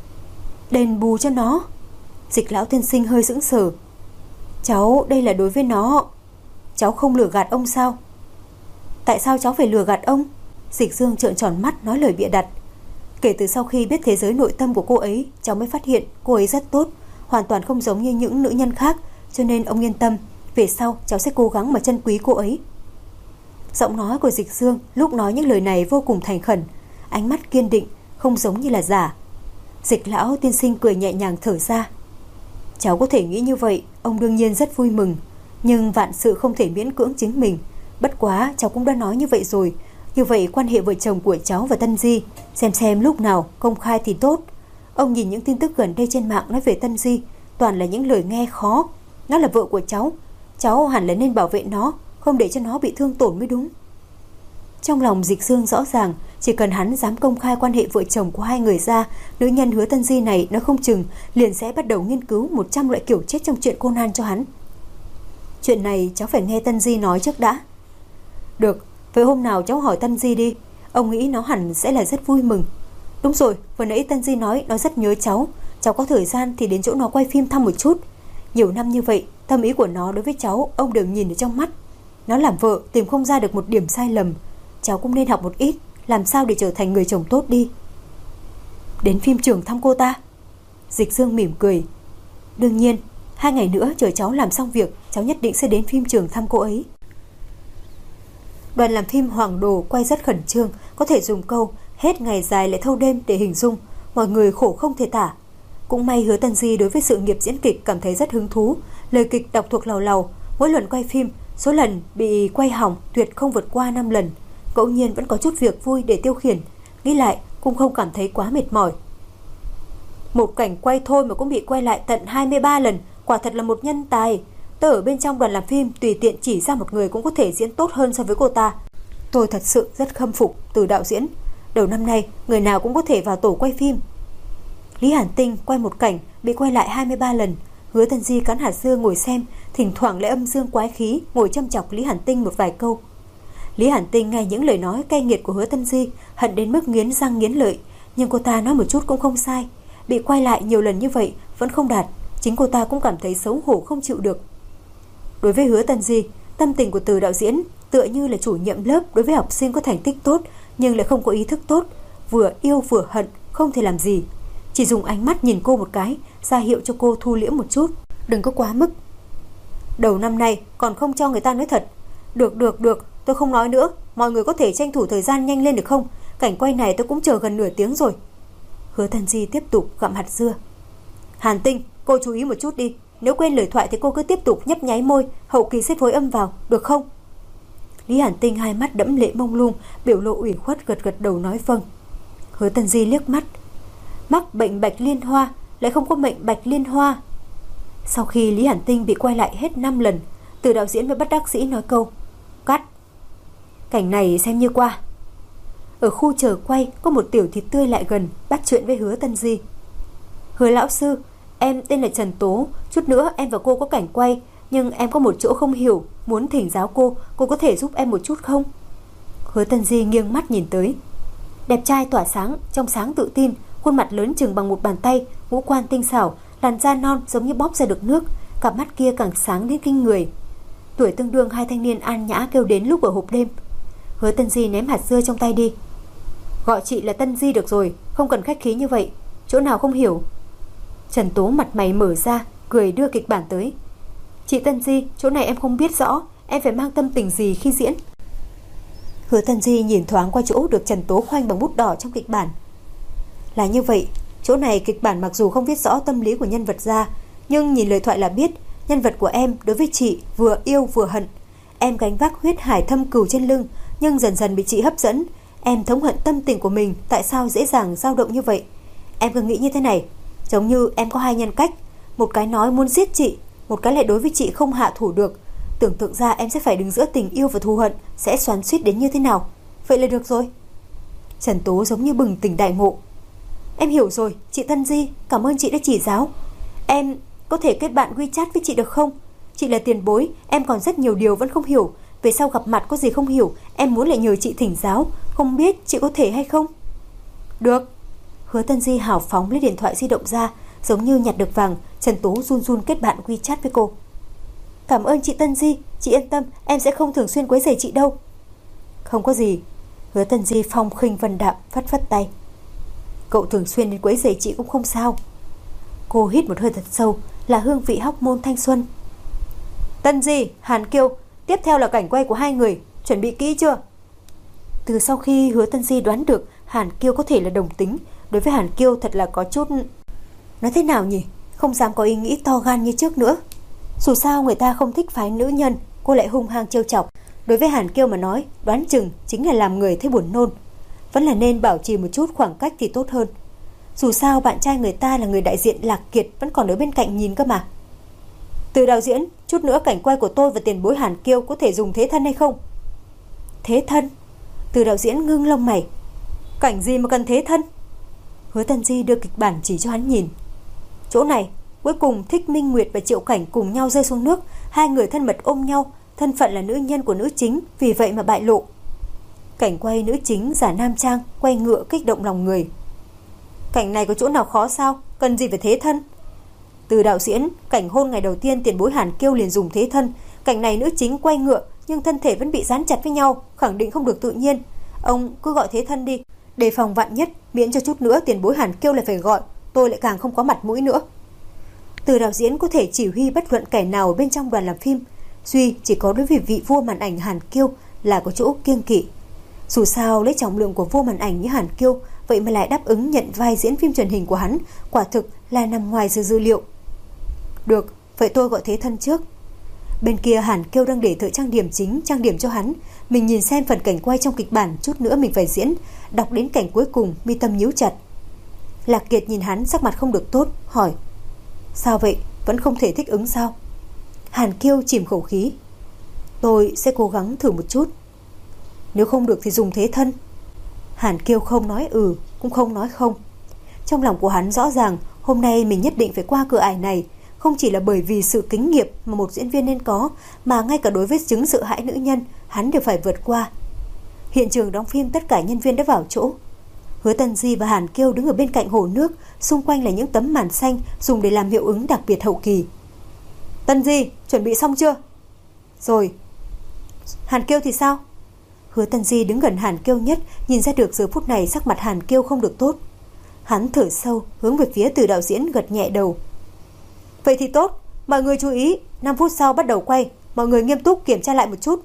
Đền bù cho nó? Dịch lão tiên sinh hơi sững sờ. Cháu đây là đối với nó. Cháu không lừa gạt ông sao? Tại sao cháu phải lừa gạt ông? Dịch Dương trợn tròn mắt nói lời bịa đặt. Kể từ sau khi biết thế giới nội tâm của cô ấy, cháu mới phát hiện cô ấy rất tốt, hoàn toàn không giống như những nữ nhân khác. Cho nên ông yên tâm, về sau cháu sẽ cố gắng mà trân quý cô ấy. Giọng nói của Dịch Dương lúc nói những lời này vô cùng thành khẩn, ánh mắt kiên định, không giống như là giả. Dịch lão tiên sinh cười nhẹ nhàng thở ra. Cháu có thể nghĩ như vậy, ông đương nhiên rất vui mừng, nhưng vạn sự không thể miễn cưỡng chính mình. Bất quá cháu cũng đã nói như vậy rồi, như vậy quan hệ vợ chồng của cháu và Tân Di xem lúc nào công khai thì tốt. Ông nhìn những tin tức gần đây trên mạng nói về Tân Di, toàn là những lời nghe khó. Nó là vợ của cháu hẳn là nên bảo vệ nó, không để cho nó bị thương tổn mới đúng. Trong lòng Dịch Dương rõ ràng, chỉ cần hắn dám công khai quan hệ vợ chồng của hai người ra, nữ nhân Hứa Tân Di này nó không chừng liền sẽ bắt đầu nghiên cứu 100 loại kiểu chết trong chuyện Conan cho hắn. Chuyện này cháu phải nghe Tân Di nói trước đã. Được, vậy hôm nào cháu hỏi Tân Di đi, ông nghĩ nó hẳn sẽ là rất vui mừng. Đúng rồi, vừa nãy Tân Di nói nó rất nhớ cháu có thời gian thì đến chỗ nó quay phim thăm một chút. Nhiều năm như vậy, tâm ý của nó đối với cháu ông đều nhìn ở trong mắt. Nó làm vợ tìm không ra được một điểm sai lầm, cháu cũng nên học một ít, làm sao để trở thành người chồng tốt đi. Đến phim trường thăm cô ta? Dịch Dương mỉm cười. Đương nhiên, 2 ngày nữa chờ cháu làm xong việc, cháu nhất định sẽ đến phim trường thăm cô ấy. Đoàn làm phim Hoàng Đồ quay rất khẩn trương, có thể dùng câu hết ngày dài lại thâu đêm để hình dung, mọi người khổ không thể tả. Cũng may Hứa Tân Di đối với sự nghiệp diễn kịch cảm thấy rất hứng thú, lời kịch đọc thuộc làu làu, mỗi lần quay phim, số lần bị quay hỏng tuyệt không vượt qua 5 lần. Ngẫu nhiên vẫn có chút việc vui để tiêu khiển, nghĩ lại cũng không cảm thấy quá mệt mỏi. Một cảnh quay thôi mà cũng bị quay lại tận 23 lần, quả thật là một nhân tài. Tớ ở bên trong đoàn làm phim tùy tiện chỉ ra một người cũng có thể diễn tốt hơn so với cô ta. Tôi thật sự rất khâm phục Từ đạo diễn. Đầu năm nay người nào cũng có thể vào tổ quay phim. Lý Hàn Tinh quay một cảnh bị quay lại 23 lần. Hứa Tân Di cắn hạt dưa ngồi xem, thỉnh thoảng lại âm dương quái khí ngồi châm chọc Lý Hàn Tinh một vài câu. Lý Hàn Tinh nghe những lời nói cay nghiệt của Hứa Tân Di hận đến mức nghiến răng nghiến lợi, nhưng cô ta nói một chút cũng không sai. Bị quay lại nhiều lần như vậy vẫn không đạt, chính cô ta cũng cảm thấy xấu hổ không chịu được. Đối với Hứa Tân Di, tâm tình của Từ đạo diễn tựa như là chủ nhiệm lớp đối với học sinh có thành tích tốt nhưng lại không có ý thức tốt, vừa yêu vừa hận, không thể làm gì. Chỉ dùng ánh mắt nhìn cô một cái, ra hiệu cho cô thu liễm một chút, đừng có quá mức. Đầu năm nay còn không cho người ta nói thật. Được, tôi không nói nữa, mọi người có thể tranh thủ thời gian nhanh lên được không? Cảnh quay này tôi cũng chờ gần nửa tiếng rồi. Hứa Tân Di tiếp tục gặm hạt dưa. Hàn Tinh, cô chú ý một chút đi, nếu quên lời thoại thì cô cứ tiếp tục nhấp nháy môi, hậu kỳ sẽ phối âm vào, được không? Lý Hàn Tinh hai mắt đẫm lệ mông lung, biểu lộ ủy khuất gật đầu nói vâng. Hứa Tân Di liếc mắt. Mắc bệnh bạch liên hoa, lại không có bệnh bạch liên hoa. Sau khi Lý Hàn Tinh bị quay lại hết 5 lần, Từ đạo diễn mới bất đắc dĩ nói câu cắt. Cảnh này xem như qua. Ở khu chờ quay có một tiểu thịt tươi lại gần, bắt chuyện với Hứa Tân Di. Hứa lão sư, em tên là Trần Tố, chút nữa em và cô có cảnh quay, nhưng em có một chỗ không hiểu, muốn thỉnh giáo cô có thể giúp em một chút không? Hứa Tân Di nghiêng mắt nhìn tới. Đẹp trai tỏa sáng, trong sáng tự tin, khuôn mặt lớn chừng bằng một bàn tay, ngũ quan tinh xảo, làn da non giống như bóp ra được nước, cặp mắt kia càng sáng đến kinh người. Tuổi tương đương hai thanh niên an nhã kêu đến lúc ở hộp đêm. Hứa Tân Di ném hạt dưa trong tay đi. Gọi chị là Tân Di được rồi, không cần khách khí như vậy, chỗ nào không hiểu? Trần Tố mặt mày mở ra, cười đưa kịch bản tới. Chị Tân Di, chỗ này em không biết rõ, em phải mang tâm tình gì khi diễn? Hứa Tân Di nhìn thoáng qua chỗ được Trần Tố khoanh bằng bút đỏ trong kịch bản. Là như vậy, chỗ này kịch bản mặc dù không viết rõ tâm lý của nhân vật ra, nhưng nhìn lời thoại là biết nhân vật của em đối với chị vừa yêu vừa hận. Em gánh vác huyết hải thâm cừu trên lưng, nhưng dần dần bị chị hấp dẫn. Em thống hận tâm tình của mình tại sao dễ dàng dao động như vậy. Em cứ nghĩ như thế này, giống như em có hai nhân cách, một cái nói muốn giết chị, một cái lại đối với chị không hạ thủ được. Tưởng tượng ra em sẽ phải đứng giữa tình yêu và thù hận, sẽ xoắn xuýt đến như thế nào. Vậy là được rồi. Trần Tố giống như bừng tỉnh đại ngộ. Em hiểu rồi, chị Tân Di, cảm ơn chị đã chỉ giáo. Em có thể kết bạn WeChat với chị được không? Chị là tiền bối, em còn rất nhiều điều vẫn không hiểu. Về sau gặp mặt có gì không hiểu, em muốn lại nhờ chị thỉnh giáo, không biết chị có thể hay không? Được. Hứa Tân Di hào phóng lấy điện thoại di động ra, giống như nhặt được vàng. Trần Tố run run kết bạn WeChat với cô. Cảm ơn chị Tân Di, chị yên tâm, em sẽ không thường xuyên quấy rầy chị đâu. Không có gì. Hứa Tân Di phong khinh vân đạm phất phất tay. Cậu thường xuyên đến quấy rầy chị cũng không sao. Cô hít một hơi thật sâu, là hương vị hóc môn thanh xuân. Tân Di, Hàn Kiêu, tiếp theo là cảnh quay của hai người, chuẩn bị kỹ chưa? Từ sau khi Hứa Tân Di đoán được Hàn Kiêu có thể là đồng tính, đối với Hàn Kiêu thật là có chút... Nói thế nào nhỉ? Không dám có ý nghĩ to gan như trước nữa. Dù sao người ta không thích phái nữ nhân, cô lại hung hăng trêu chọc. Đối với Hàn Kiêu mà nói, đoán chừng chính là làm người thấy buồn nôn. Vẫn là nên bảo trì một chút khoảng cách thì tốt hơn. Dù sao bạn trai người ta là người đại diện Lạc Kiệt vẫn còn ở bên cạnh nhìn cơ mà. Từ đạo diễn, chút nữa cảnh quay của tôi và tiền bối Hàn Kiêu có thể dùng thế thân hay không? Thế thân? Từ đạo diễn ngưng lông mày. Cảnh gì mà cần thế thân? Hứa Tân Di đưa kịch bản chỉ cho hắn nhìn. Chỗ này, cuối cùng Thích Minh Nguyệt và Triệu Cảnh cùng nhau rơi xuống nước, hai người thân mật ôm nhau, thân phận là nữ nhân của nữ chính, vì vậy mà bại lộ. Cảnh quay nữ chính giả nam trang, quay ngựa kích động lòng người. Cảnh này có chỗ nào khó sao? Cần gì phải thế thân? Từ đạo diễn, cảnh hôn ngày đầu tiên tiền bối Hàn Kiêu liền dùng thế thân. Cảnh này nữ chính quay ngựa nhưng thân thể vẫn bị dán chặt với nhau, khẳng định không được tự nhiên. Ông cứ gọi thế thân đi, đề phòng vạn nhất, miễn cho chút nữa tiền bối Hàn Kiêu lại phải gọi, tôi lại càng không có mặt mũi nữa. Từ đạo diễn có thể chỉ huy bất luận kẻ nào ở bên trong đoàn làm phim, duy chỉ có đối với vị vua màn ảnh Hàn Kiêu là có chỗ kiêng kỵ. Dù sao lấy trọng lượng của vua màn ảnh như Hàn Kiêu, vậy mà lại đáp ứng nhận vai diễn phim truyền hình của hắn, quả thực là nằm ngoài sự dữ liệu. Được, vậy tôi gọi thế thân trước. Bên kia Hàn Kiêu đang để thợ trang điểm chính trang điểm cho hắn. Mình nhìn xem phần cảnh quay trong kịch bản chút nữa mình phải diễn. Đọc đến cảnh cuối cùng mi tâm nhíu chặt. Lạc Kiệt nhìn hắn sắc mặt không được tốt, hỏi: Sao vậy, vẫn không thể thích ứng sao? Hàn Kiêu chìm khẩu khí: Tôi sẽ cố gắng thử một chút. Nếu không được thì dùng thế thân. Hàn Kiêu không nói cũng không nói không. Trong lòng của hắn rõ ràng hôm nay mình nhất định phải qua cửa ải này, không chỉ là bởi vì sự kính nghiệp mà một diễn viên nên có, mà ngay cả đối với chứng sợ hãi nữ nhân hắn đều phải vượt qua. Hiện trường đóng phim tất cả nhân viên đã vào chỗ. Hứa Tân Di và Hàn Kiêu đứng ở bên cạnh hồ nước, xung quanh là những tấm màn xanh dùng để làm hiệu ứng đặc biệt hậu kỳ. Tân Di, chuẩn bị xong chưa? Rồi. Hàn Kiêu thì sao? Hứa Tân Di đứng gần Hàn Kiêu nhất, nhìn ra được giờ phút này sắc mặt Hàn Kiêu không được tốt. Hắn thở sâu, hướng về phía Từ đạo diễn gật nhẹ đầu. Vậy thì tốt, mọi người chú ý, 5 phút sau bắt đầu quay, mọi người nghiêm túc kiểm tra lại một chút.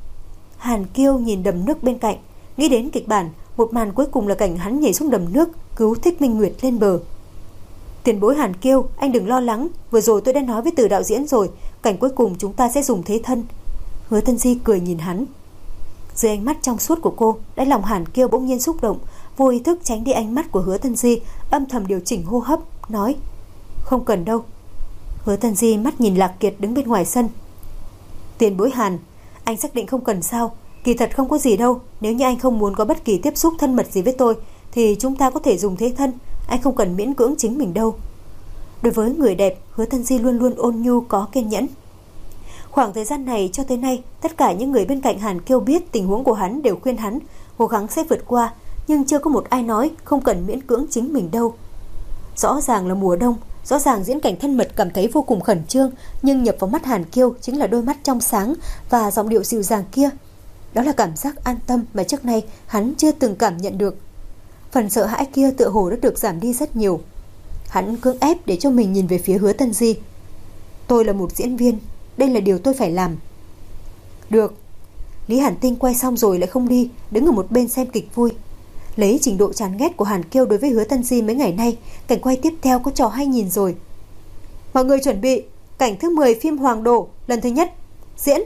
Hàn Kiêu nhìn đầm nước bên cạnh, nghĩ đến kịch bản, một màn cuối cùng là cảnh hắn nhảy xuống đầm nước, cứu Thích Minh Nguyệt lên bờ. Tiền bối Hàn Kiêu, anh đừng lo lắng, vừa rồi tôi đã nói với Từ đạo diễn rồi, cảnh cuối cùng chúng ta sẽ dùng thế thân. Hứa Tân Di cười nhìn hắn. Dưới ánh mắt trong suốt của cô, đáy lòng Hàn Kiêu bỗng nhiên xúc động, vô ý thức tránh đi ánh mắt của Hứa Tân Di, âm thầm điều chỉnh hô hấp, nói: Không cần đâu. Hứa Tân Di mắt nhìn Lạc Kiệt đứng bên ngoài sân. Tiền bối Hàn, anh xác định không cần sao? Kỳ thật không có gì đâu, nếu như anh không muốn có bất kỳ tiếp xúc thân mật gì với tôi thì chúng ta có thể dùng thế thân, anh không cần miễn cưỡng chính mình đâu. Đối với người đẹp, Hứa Tân Di luôn luôn ôn nhu có kiên nhẫn. Khoảng thời gian này cho tới nay, tất cả những người bên cạnh Hàn Kiêu biết tình huống của hắn đều khuyên hắn cố gắng sẽ vượt qua, nhưng chưa có một ai nói không cần miễn cưỡng chính mình đâu. Rõ ràng là mùa đông, rõ ràng diễn cảnh thân mật cảm thấy vô cùng khẩn trương, nhưng nhập vào mắt Hàn Kiêu chính là đôi mắt trong sáng và giọng điệu dịu dàng kia. Đó là cảm giác an tâm mà trước nay hắn chưa từng cảm nhận được. Phần sợ hãi kia tựa hồ đã được giảm đi rất nhiều. Hắn cưỡng ép để cho mình nhìn về phía Hứa Tân Di. Tôi là một diễn viên, đây là điều tôi phải làm. Được. Lý Hàn Tinh quay xong rồi lại không đi, đứng ở một bên xem kịch vui. Lấy trình độ chán ghét của Hàn Kiêu đối với Hứa Tân Di mấy ngày nay, cảnh quay tiếp theo có trò hay nhìn rồi. Mọi người chuẩn bị, cảnh thứ 10 phim Hoàng Đồ, lần thứ nhất, diễn.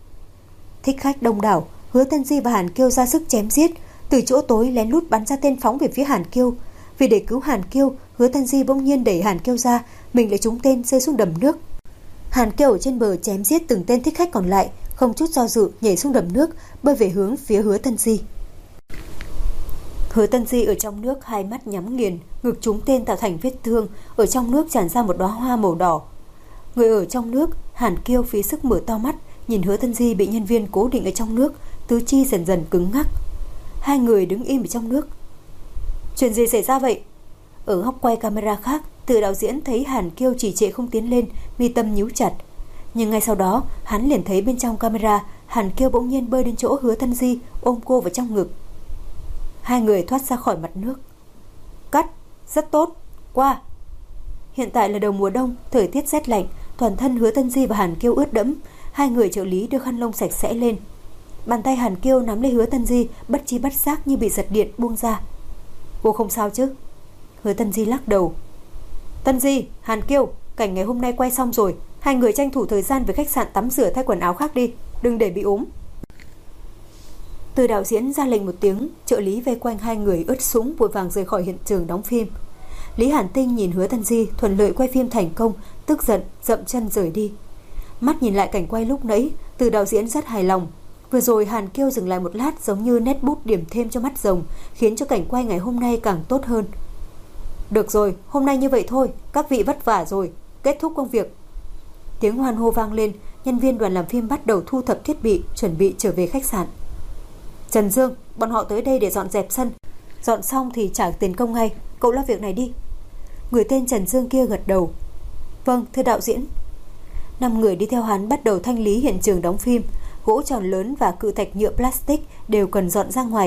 Thích khách đông đảo, Hứa Tân Di và Hàn Kiêu ra sức chém giết, từ chỗ tối lén lút bắn ra tên phóng về phía Hàn Kiêu. Vì để cứu Hàn Kiêu, Hứa Tân Di bỗng nhiên đẩy Hàn Kiêu ra, mình lại trúng tên rơi xuống đầm nước. Hàn Kiêu ở trên bờ chém giết từng tên thích khách còn lại, không chút do dự nhảy xuống đầm nước, bơi về hướng phía Hứa Tân Di. Hứa Tân Di ở trong nước hai mắt nhắm nghiền, ngực trúng tên tạo thành vết thương, ở trong nước tràn ra một đóa hoa màu đỏ. Người ở trong nước, Hàn Kiêu phí sức mở to mắt, nhìn Hứa Tân Di bị nhân viên cố định ở trong nước, tứ chi dần dần cứng ngắc. Hai người đứng im ở trong nước. Chuyện gì xảy ra vậy? Ở góc quay camera khác, Từ đạo diễn thấy Hàn Kiêu trì trệ không tiến lên, mi tâm nhíu chặt. Nhưng ngay sau đó, hắn liền thấy bên trong camera, Hàn Kiêu bỗng nhiên bơi đến chỗ Hứa Tân Di, ôm cô vào trong ngực. Hai người thoát ra khỏi mặt nước. Cắt, rất tốt, qua. Hiện tại là đầu mùa đông, thời tiết rét lạnh, toàn thân Hứa Tân Di và Hàn Kiêu ướt đẫm. Hai người trợ lý đưa khăn lông sạch sẽ lên. Bàn tay Hàn Kiêu nắm lấy Hứa Tân Di, bất chi bất giác như bị giật điện buông ra. Cô không sao chứ? Hứa Tân Di lắc đầu. Tân Di, Hàn Kiêu, cảnh ngày hôm nay quay xong rồi, hai người tranh thủ thời gian về khách sạn tắm rửa thay quần áo khác đi, đừng để bị ốm. Từ đạo diễn ra lệnh một tiếng, trợ lý vây quanh hai người ướt sũng vội vàng rời khỏi hiện trường đóng phim. Lý Hàn Tinh nhìn Hứa Tân Di thuận lợi quay phim thành công, tức giận dậm chân rời đi. Mắt nhìn lại cảnh quay lúc nãy, Từ đạo diễn rất hài lòng. Vừa rồi Hàn Kiêu dừng lại một lát giống như nét bút điểm thêm cho mắt rồng, khiến cho cảnh quay ngày hôm nay càng tốt hơn. Được rồi, hôm nay như vậy thôi, các vị vất vả rồi, kết thúc công việc. Tiếng hoan hô vang lên, nhân viên đoàn làm phim bắt đầu thu thập thiết bị, chuẩn bị trở về khách sạn. Trần Dương, bọn họ tới đây để dọn dẹp sân. Dọn xong thì trả tiền công ngay, cậu lo việc này đi. Người tên Trần Dương kia gật đầu. Vâng, thưa đạo diễn. 5 người đi theo hắn bắt đầu thanh lý hiện trường đóng phim. Gỗ tròn lớn và cự thạch nhựa plastic đều cần dọn ra ngoài.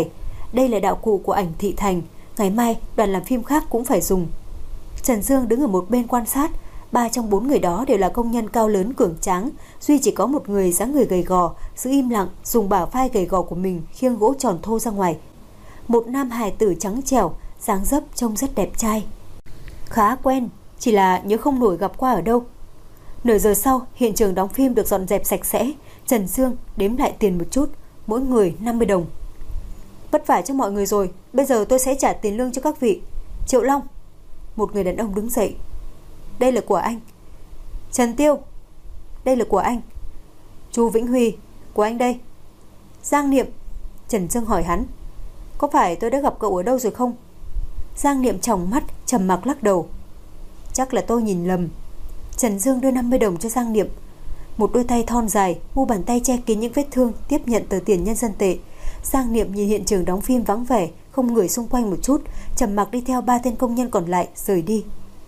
đây là đạo cụ của ảnh thị thành, ngày mai đoàn làm phim khác cũng phải dùng. Trần Dương đứng ở một bên quan sát. 3 trong 4 người đó đều là công nhân cao lớn cường tráng, duy chỉ có một người dáng người gầy gò, giữ im lặng dùng bả vai gầy gò của mình khiêng gỗ tròn thô ra ngoài. Một nam hài tử trắng trẻo, dáng dấp trông rất đẹp trai. Khá quen, chỉ là nhớ không nổi gặp qua ở đâu. Nửa giờ sau, hiện trường đóng phim được dọn dẹp sạch sẽ. Trần Dương đếm lại tiền một chút, mỗi người 50 đồng. Vất vả cho mọi người rồi, bây giờ tôi sẽ trả tiền lương cho các vị. Triệu Long, một người đàn ông đứng dậy. Đây là của anh. Trần Tiêu, đây là của anh. Chu Vĩnh Huy, của anh đây. Giang Niệm, Trần Dương hỏi hắn, có phải tôi đã gặp cậu ở đâu rồi không? Giang Niệm tròng mắt trầm mặc lắc đầu. Chắc là tôi nhìn lầm. Trần Dương đưa 50 đồng cho Giang Niệm. Một đôi tay thon dài, mu bàn tay che kín những vết thương, tiếp nhận tờ tiền nhân dân tệ. Giang Niệm nhìn hiện trường đóng phim vắng vẻ, không người xung quanh một chút, trầm mặc đi theo 3 tên công nhân còn lại rời đi.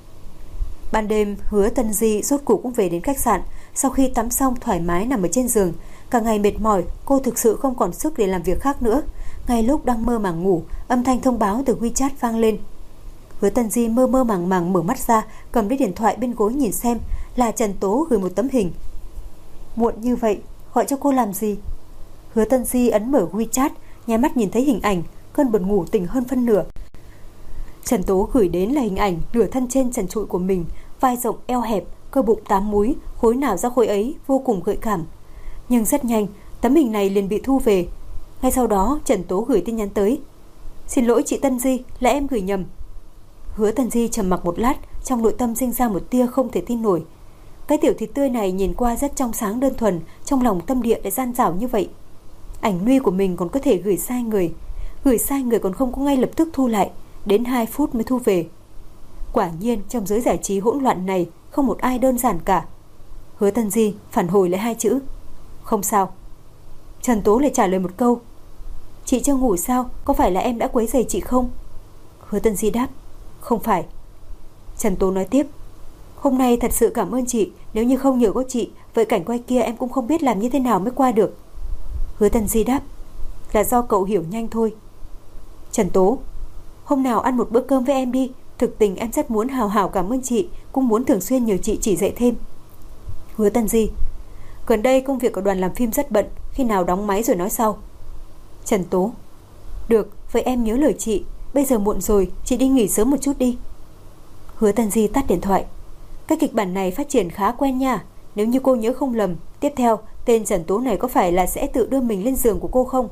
Ban đêm, Hứa Tân Di rốt cuộc cũng về đến khách sạn. Sau khi tắm xong thoải mái nằm ở trên giường, cả ngày mệt mỏi, cô thực sự không còn sức để làm việc khác nữa. Ngay lúc đang mơ màng ngủ, âm thanh thông báo từ WeChat vang lên. Hứa Tân Di mơ mơ màng màng mở mắt ra, cầm lấy điện thoại bên gối nhìn xem, là Trần Tố gửi một tấm hình. Muộn như vậy, gọi cho cô làm gì? Hứa Tân Di ấn mở WeChat, nháy mắt nhìn thấy hình ảnh, cơn buồn ngủ tỉnh hơn phân nửa. Trần Tố gửi đến là hình ảnh nửa thân trên trần trụi của mình, vai rộng eo hẹp, cơ bụng 8 múi, khối nào ra khối ấy, vô cùng gợi cảm. Nhưng rất nhanh, tấm hình này liền bị thu về. Ngay sau đó, Trần Tố gửi tin nhắn tới. Xin lỗi chị Tân Di, là em gửi nhầm. Hứa Tân Di trầm mặc một lát, trong nội tâm sinh ra một tia không thể tin nổi. Cái tiểu thịt tươi này nhìn qua rất trong sáng đơn thuần, trong lòng tâm địa lại gian dảo như vậy. Ảnh nude của mình còn có thể gửi sai người. Gửi sai người còn không có ngay lập tức thu lại, đến 2 phút mới thu về. Quả nhiên trong giới giải trí hỗn loạn này không một ai đơn giản cả. Hứa Tân Di phản hồi lại 2 chữ: không sao. Trần Tố lại trả lời một câu: chị chưa ngủ sao, có phải là em đã quấy rầy chị không? Hứa Tân Di đáp: không phải. Trần Tố nói tiếp: hôm nay thật sự cảm ơn chị, nếu như không nhờ có chị, vậy cảnh quay kia em cũng không biết làm như thế nào mới qua được. Hứa Tân Di đáp: là do cậu hiểu nhanh thôi. Trần Tố: hôm nào ăn một bữa cơm với em đi, thực tình em rất muốn hào hào cảm ơn chị, cũng muốn thường xuyên nhờ chị chỉ dạy thêm. Hứa Tân Di: gần đây công việc của đoàn làm phim rất bận, khi nào đóng máy rồi nói sau. Trần Tố: được, vậy em nhớ lời chị, bây giờ muộn rồi, chị đi nghỉ sớm một chút đi. Hứa Tân Di tắt điện thoại. Cái kịch bản này phát triển khá quen nha. Nếu như cô nhớ không lầm, tiếp theo tên Trần Tố này có phải là sẽ tự đưa mình lên giường của cô không?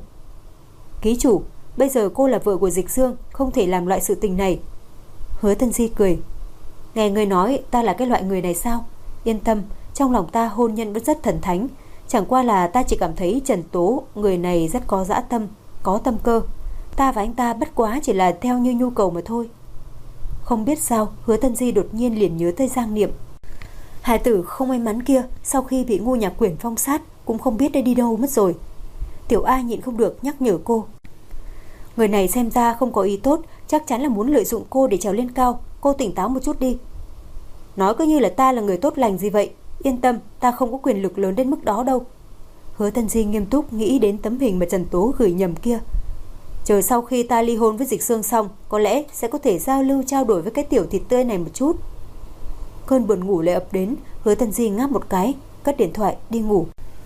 Ký chủ, bây giờ cô là vợ của Dịch Dương, không thể làm loại sự tình này. Hứa Tân Di cười: nghe người nói ta là cái loại người này sao? Yên tâm, trong lòng ta hôn nhân vẫn rất thần thánh. Chẳng qua là ta chỉ cảm thấy Trần Tố người này rất có dã tâm, có tâm cơ. Ta và anh ta bất quá chỉ là theo như nhu cầu mà thôi. Không biết sao, Hứa Tân Di đột nhiên liền nhớ tới Giang Niệm. Hài tử không may mắn kia, sau khi bị Ngô Nhạc Quyển phong sát, cũng không biết đã đi đâu mất rồi. Tiểu A nhịn không được nhắc nhở cô: người này xem ra không có ý tốt, chắc chắn là muốn lợi dụng cô để trèo lên cao. Cô tỉnh táo một chút đi. Nói cứ như là ta là người tốt lành gì vậy. Yên tâm, ta không có quyền lực lớn đến mức đó đâu. Hứa Tân Di nghiêm túc nghĩ đến tấm hình mà Trần Tố gửi nhầm kia. Chờ sau khi ta ly hôn với Dịch Dương xong, có lẽ sẽ có thể giao lưu trao đổi với cái tiểu thịt tươi này một chút. Cơn buồn ngủ lại ập đến. Hứa Tân Di ngáp một cái, cất điện thoại đi ngủ.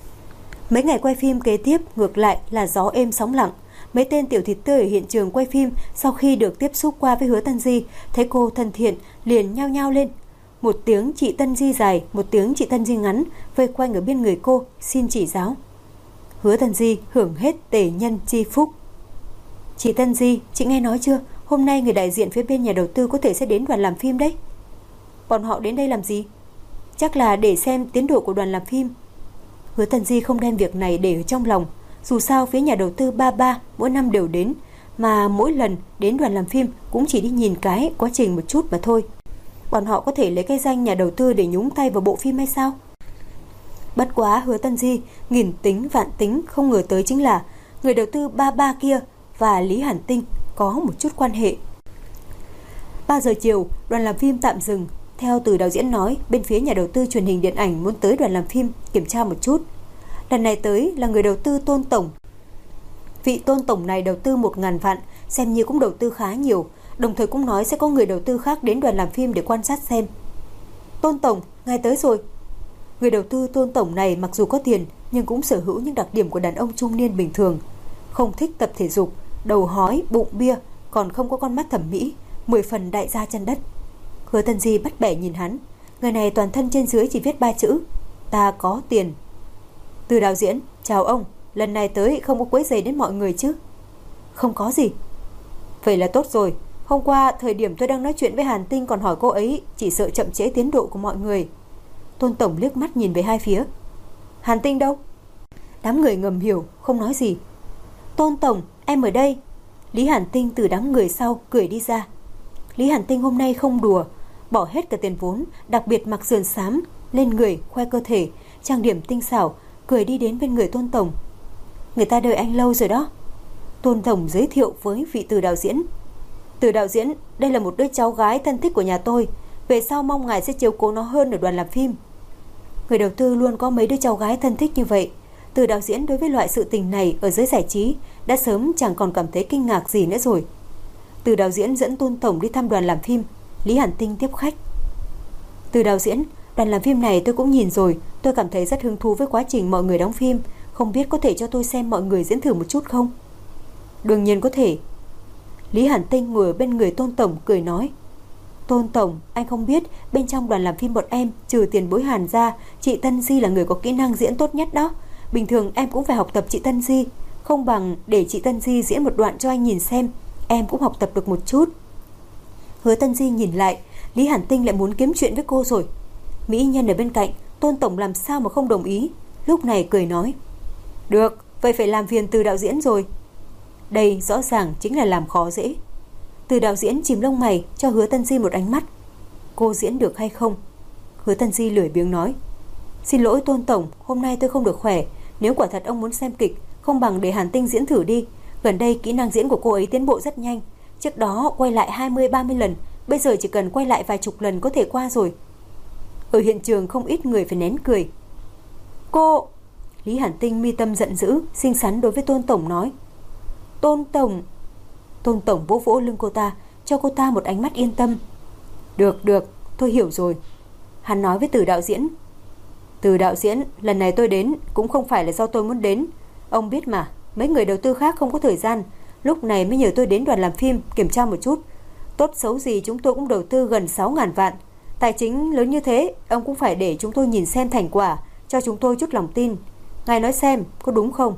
Mấy ngày quay phim kế tiếp ngược lại là gió êm sóng lặng. Mấy tên tiểu thịt tươi ở hiện trường quay phim sau khi được tiếp xúc qua với Hứa Tân Di, thấy cô thân thiện liền nhao nhao lên. Một tiếng chị Tân Di dài, một tiếng chị Tân Di ngắn, vây quanh ở bên người cô xin chỉ giáo. Hứa Tân Di hưởng hết tề nhân chi phúc. Chị Tân Di, chị nghe nói chưa, hôm nay người đại diện phía bên nhà đầu tư có thể sẽ đến đoàn làm phim đấy. Bọn họ đến đây làm gì? Chắc là để xem tiến độ của đoàn làm phim. Hứa Tân Di không đem việc này để ở trong lòng. Dù sao phía nhà đầu tư ba mỗi năm đều đến, mà mỗi lần đến đoàn làm phim cũng chỉ đi nhìn cái quá trình một chút mà thôi. Bọn họ có thể lấy cái danh nhà đầu tư để nhúng tay vào bộ phim hay sao? Bất quá Hứa Tân Di nghìn tính vạn tính không ngờ tới chính là người đầu tư ba kia và Lý Hàn Tinh có một chút quan hệ. 3 giờ chiều, đoàn làm phim tạm dừng. Theo từ đạo diễn nói, bên phía nhà đầu tư truyền hình điện ảnh muốn tới đoàn làm phim kiểm tra một chút. Lần này tới là người đầu tư Tôn Tổng. Vị Tôn tổng này đầu tư 1.000 vạn, xem như cũng đầu tư khá nhiều, đồng thời cũng nói sẽ có người đầu tư khác đến đoàn làm phim để quan sát xem. Tôn tổng, ngài tới rồi. Người đầu tư Tôn tổng này mặc dù có tiền nhưng cũng sở hữu những đặc điểm của đàn ông trung niên bình thường, không thích tập thể dục, đầu hói, bụng bia, còn không có con mắt thẩm mỹ, 10 phần đại gia chân đất. Hứa Tân Di bắt bẻ nhìn hắn. Người này toàn thân trên dưới chỉ viết 3 chữ: ta có tiền. Từ đạo diễn, chào ông, lần này tới không có quấy rầy đến mọi người chứ? Không có gì. Vậy là tốt rồi. Hôm qua thời điểm tôi đang nói chuyện với Hàn Tinh còn hỏi cô ấy, chỉ sợ chậm trễ tiến độ của mọi người. Tôn tổng liếc mắt nhìn về hai phía. Hàn Tinh đâu? Đám người ngầm hiểu, không nói gì. Tôn tổng, em ở đây. Lý Hàn Tinh từ đám người sau cười đi ra. Lý Hàn Tinh hôm nay không đùa, bỏ hết cả tiền vốn, đặc biệt mặc sườn xám lên người, khoe cơ thể, trang điểm tinh xảo, cười đi đến bên người Tôn tổng. Người ta đợi anh lâu rồi đó. Tôn tổng giới thiệu với vị Từ đạo diễn. Từ đạo diễn, đây là một đứa cháu gái thân thích của nhà tôi, về sau mong ngài sẽ chiếu cố nó hơn ở đoàn làm phim. Người đầu tư luôn có mấy đứa cháu gái thân thích như vậy. Từ đạo diễn đối với loại sự tình này ở giới giải trí đã sớm chẳng còn cảm thấy kinh ngạc gì nữa rồi. Từ đạo diễn dẫn Tôn tổng đi thăm đoàn làm phim. Lý Hàn Tinh tiếp khách. Từ đạo diễn, đoàn làm phim này tôi cũng nhìn rồi, tôi cảm thấy rất hứng thú với quá trình mọi người đóng phim, không biết có thể cho tôi xem mọi người diễn thử một chút không? Đương nhiên có thể. Lý Hàn Tinh ngồi ở bên người Tôn tổng cười nói. Tôn tổng, anh không biết bên trong đoàn làm phim bọn em trừ tiền bối Hàn ra, chị Tân Di là người có kỹ năng diễn tốt nhất đó. Bình thường em cũng phải học tập chị Tân Di, không bằng để chị Tân Di diễn một đoạn cho anh nhìn xem, em cũng học tập được một chút. Hứa Tân Di nhìn lại, Lý Hàn Tinh lại muốn kiếm chuyện với cô rồi. Mỹ nhân ở bên cạnh, Tôn tổng làm sao mà không đồng ý. Lúc này cười nói. Được, vậy phải làm phiền Từ đạo diễn rồi. Đây rõ ràng chính là làm khó dễ. Từ đạo diễn chìm lông mày cho Hứa Tân Di một ánh mắt. Cô diễn được hay không? Hứa Tân Di lười biếng nói. Xin lỗi Tôn tổng, hôm nay tôi không được khỏe. Nếu quả thật ông muốn xem kịch, không bằng để Hàn Tinh diễn thử đi. Gần đây kỹ năng diễn của cô ấy tiến bộ rất nhanh. Trước đó quay lại 20-30 lần, bây giờ chỉ cần quay lại vài chục lần có thể qua rồi. Ở hiện trường không ít người phải nén cười. Cô... Lý Hàn Tinh mi tâm giận dữ, xinh xắn đối với Tôn tổng nói. Tôn tổng... Tôn tổng vỗ vỗ lưng cô ta, cho cô ta một ánh mắt yên tâm. Được, được, tôi hiểu rồi. Hắn nói với Từ đạo diễn. Từ đạo diễn, lần này tôi đến cũng không phải là do tôi muốn đến. Ông biết mà, mấy người đầu tư khác không có thời gian, lúc này mới nhờ tôi đến đoàn làm phim kiểm tra một chút. Tốt xấu gì chúng tôi cũng đầu tư gần 6.000 vạn. Tài chính lớn như thế, ông cũng phải để chúng tôi nhìn xem thành quả, cho chúng tôi chút lòng tin. Ngài nói xem, có đúng không?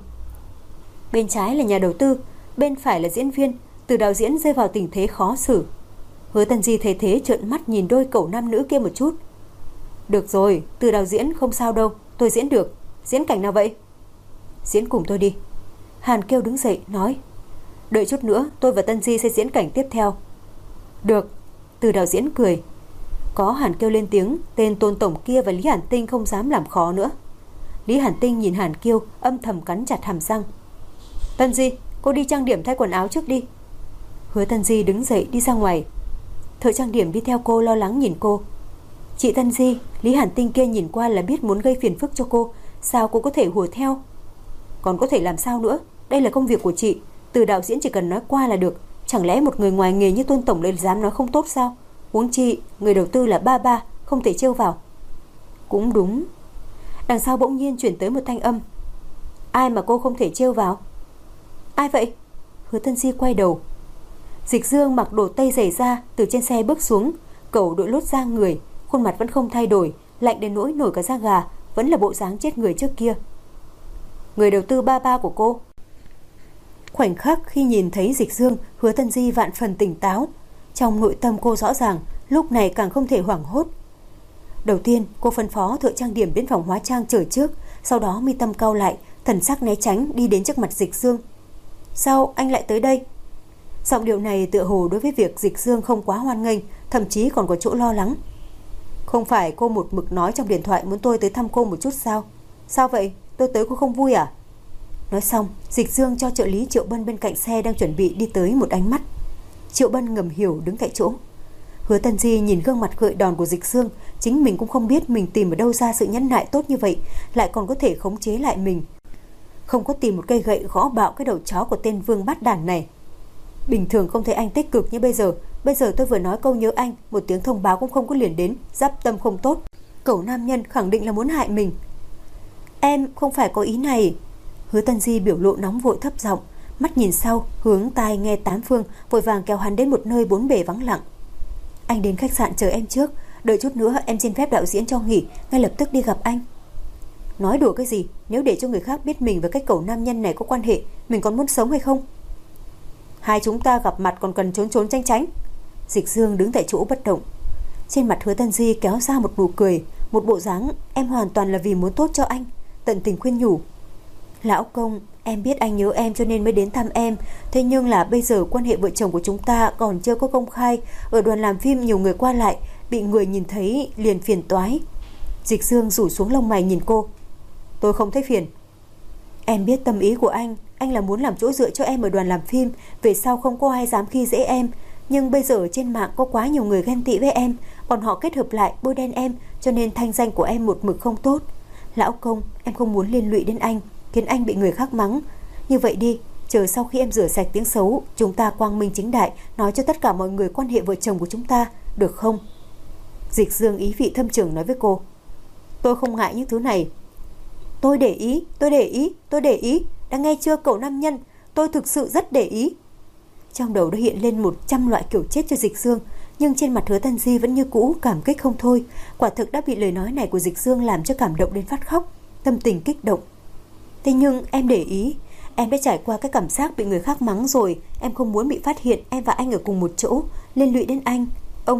Bên trái là nhà đầu tư, bên phải là diễn viên. Từ đạo diễn rơi vào tình thế khó xử. Hứa Tân Di thấy thế trợn mắt nhìn đôi cậu nam nữ kia một chút. Được rồi, Từ đạo diễn không sao đâu, tôi diễn được. Diễn cảnh nào vậy? Diễn cùng tôi đi. Hàn Kiêu đứng dậy nói. Đợi chút nữa tôi và Tân Di sẽ diễn cảnh tiếp theo. Được. Từ đạo diễn cười. Có Hàn Kiêu lên tiếng, tên Tôn tổng kia và Lý Hàn Tinh không dám làm khó nữa. Lý Hàn Tinh nhìn Hàn Kiêu, âm thầm cắn chặt hàm răng. Tân Di, cô đi trang điểm thay quần áo trước đi. Hứa Tân Di đứng dậy đi ra ngoài. Thợ trang điểm đi theo cô lo lắng nhìn cô. Chị Tân Di, Lý Hàn Tinh kia nhìn qua là biết muốn gây phiền phức cho cô, sao cô có thể hùa theo? Còn có thể làm sao nữa, đây là công việc của chị. Từ đạo diễn chỉ cần nói qua là được. Chẳng lẽ một người ngoài nghề như Tôn tổng lại dám nói không tốt sao? Huống chi người đầu tư là ba, không thể trêu vào. Cũng đúng. Đằng sau bỗng nhiên chuyển tới một thanh âm. Ai mà cô không thể trêu vào? Ai vậy? Hứa Tân Di quay đầu. Dịch Dương mặc đồ tây giày da từ trên xe bước xuống, cẩu đội lốt da người, khuôn mặt vẫn không thay đổi, lạnh đến nỗi nổi cả da gà, vẫn là bộ dáng chết người trước kia. Người đầu tư ba của cô. Khoảnh khắc khi nhìn thấy Dịch Dương, Hứa Tân Di vạn phần tỉnh táo. Trong nội tâm cô rõ ràng, lúc này càng không thể hoảng hốt. Đầu tiên, cô phân phó thợ trang điểm đến phòng hóa trang chờ trước, sau đó mi tâm cau lại, thần sắc né tránh đi đến trước mặt Dịch Dương. Sao anh lại tới đây? Giọng điệu này tựa hồ đối với việc Dịch Dương không quá hoan nghênh, thậm chí còn có chỗ lo lắng. Không phải cô một mực nói trong điện thoại muốn tôi tới thăm cô một chút sao? Sao vậy? Tôi tới cô không vui à? Nói xong, Dịch Dương cho trợ lý Triệu Bân bên cạnh xe đang chuẩn bị đi tới một ánh mắt. Triệu Bân ngầm hiểu đứng tại chỗ. Hứa Tân Di nhìn gương mặt gợi đòn của Dịch Dương, chính mình cũng không biết mình tìm ở đâu ra sự nhẫn nại tốt như vậy, lại còn có thể khống chế lại mình. không có tìm một cây gậy gõ bạo cái đầu chó của tên Vương bát đản này. Bình thường không thấy anh tích cực như bây giờ tôi vừa nói câu nhớ anh, một tiếng thông báo cũng không có liền đến, giáp tâm không tốt. Cẩu nam nhân khẳng định là muốn hại mình. Em không phải có ý này. Hứa Tân Di biểu lộ nóng vội thấp giọng, mắt nhìn sau, hướng tai nghe tám phương, vội vàng kéo hắn đến một nơi bốn bề vắng lặng. Anh đến khách sạn chờ em trước, đợi chút nữa em xin phép đạo diễn cho nghỉ, ngay lập tức đi gặp anh. Nói đùa cái gì, nếu để cho người khác biết mình và cái cẩu nam nhân này có quan hệ, mình còn muốn sống hay không? Hai chúng ta gặp mặt còn cần trốn trốn tránh tránh. Dịch Dương đứng tại chỗ bất động. Trên mặt Hứa Tân Di kéo ra một nụ cười, một bộ dáng em hoàn toàn là vì muốn tốt cho anh, tận tình khuyên nhủ. Lão công, em biết anh nhớ em cho nên mới đến thăm em, thế nhưng là bây giờ quan hệ vợ chồng của chúng ta còn chưa có công khai, ở đoàn làm phim nhiều người qua lại, bị người nhìn thấy liền phiền toái. Dịch Dương rủ xuống lông mày nhìn cô. Tôi không thấy phiền. Em biết tâm ý của anh là muốn làm chỗ dựa cho em ở đoàn làm phim, về sau không có ai dám khi dễ em. Nhưng bây giờ trên mạng có quá nhiều người ghen tị với em, bọn họ kết hợp lại bôi đen em, cho nên thanh danh của em một mực không tốt. Lão công, em không muốn liên lụy đến anh, khiến anh bị người khác mắng. Như vậy đi, chờ sau khi em rửa sạch tiếng xấu, chúng ta quang minh chính đại nói cho tất cả mọi người quan hệ vợ chồng của chúng ta, được không? Dịch Dương ý vị thâm trường nói với cô. Tôi không ngại những thứ này. Tôi để ý, đã nghe chưa cậu nam nhân, tôi thực sự rất để ý. Trong đầu đã hiện lên 100 loại kiểu chết cho Dịch Dương, nhưng trên mặt Hứa Tân Di vẫn như cũ cảm kích không thôi. Quả thực đã bị lời nói này của Dịch Dương làm cho cảm động đến phát khóc, tâm tình kích động. Thế nhưng em để ý, em đã trải qua cái cảm giác bị người khác mắng rồi, em không muốn bị phát hiện em và anh ở cùng một chỗ, liên lụy đến anh. Ông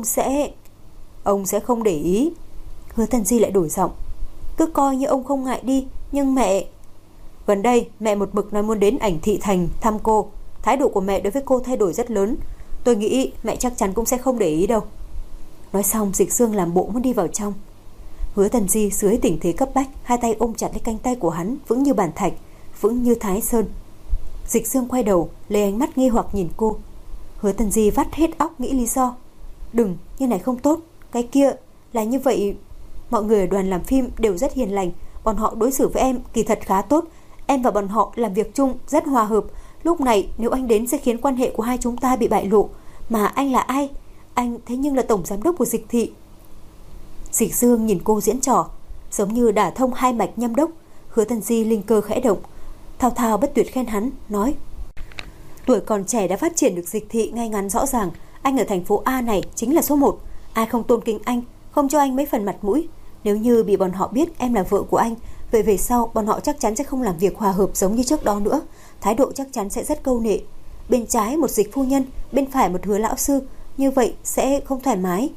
sẽ không để ý. Hứa Tân Di lại đổi giọng. Cứ coi như ông không ngại đi, nhưng mẹ... Gần đây mẹ một mực nói muốn đến Ảnh Thị Thành thăm cô. Thái độ của mẹ đối với cô thay đổi rất lớn. Tôi nghĩ mẹ chắc chắn cũng sẽ không để ý đâu. Nói xong Dịch Dương làm bộ muốn đi vào trong. Hứa Tân Di dưới tình thế cấp bách, hai tay ôm chặt lấy cánh tay của hắn, vững như bàn thạch, vững như Thái Sơn. Dịch Dương quay đầu, lấy ánh mắt nghi hoặc nhìn cô. Hứa Tân Di vắt hết óc nghĩ lý do. Đừng, như này không tốt, cái kia là như vậy. Mọi người ở đoàn làm phim đều rất hiền lành, bọn họ đối xử với em kỳ thật khá tốt. Em và bọn họ làm việc chung rất hòa hợp. Lúc này nếu anh đến sẽ khiến quan hệ của hai chúng ta bị bại lộ. Mà anh là ai? Anh thế nhưng là tổng giám đốc của Dịch thị. Dịch Dương nhìn cô diễn trò, giống như đả thông hai mạch nhâm đốc. Hứa Tân Di linh cơ khẽ động, thao thao bất tuyệt khen hắn, nói: Tuổi còn trẻ đã phát triển được Dịch thị ngay ngắn rõ ràng. Anh ở thành phố A này chính là số 1. Ai không tôn kính anh, không cho anh mấy phần mặt mũi. Nếu như bị bọn họ biết em là vợ của anh, vậy về sau bọn họ chắc chắn sẽ không làm việc hòa hợp giống như trước đó nữa. Thái độ chắc chắn sẽ rất câu nệ. Bên trái một Dịch phu nhân, bên phải một Hứa lão sư, như vậy sẽ không thoải mái.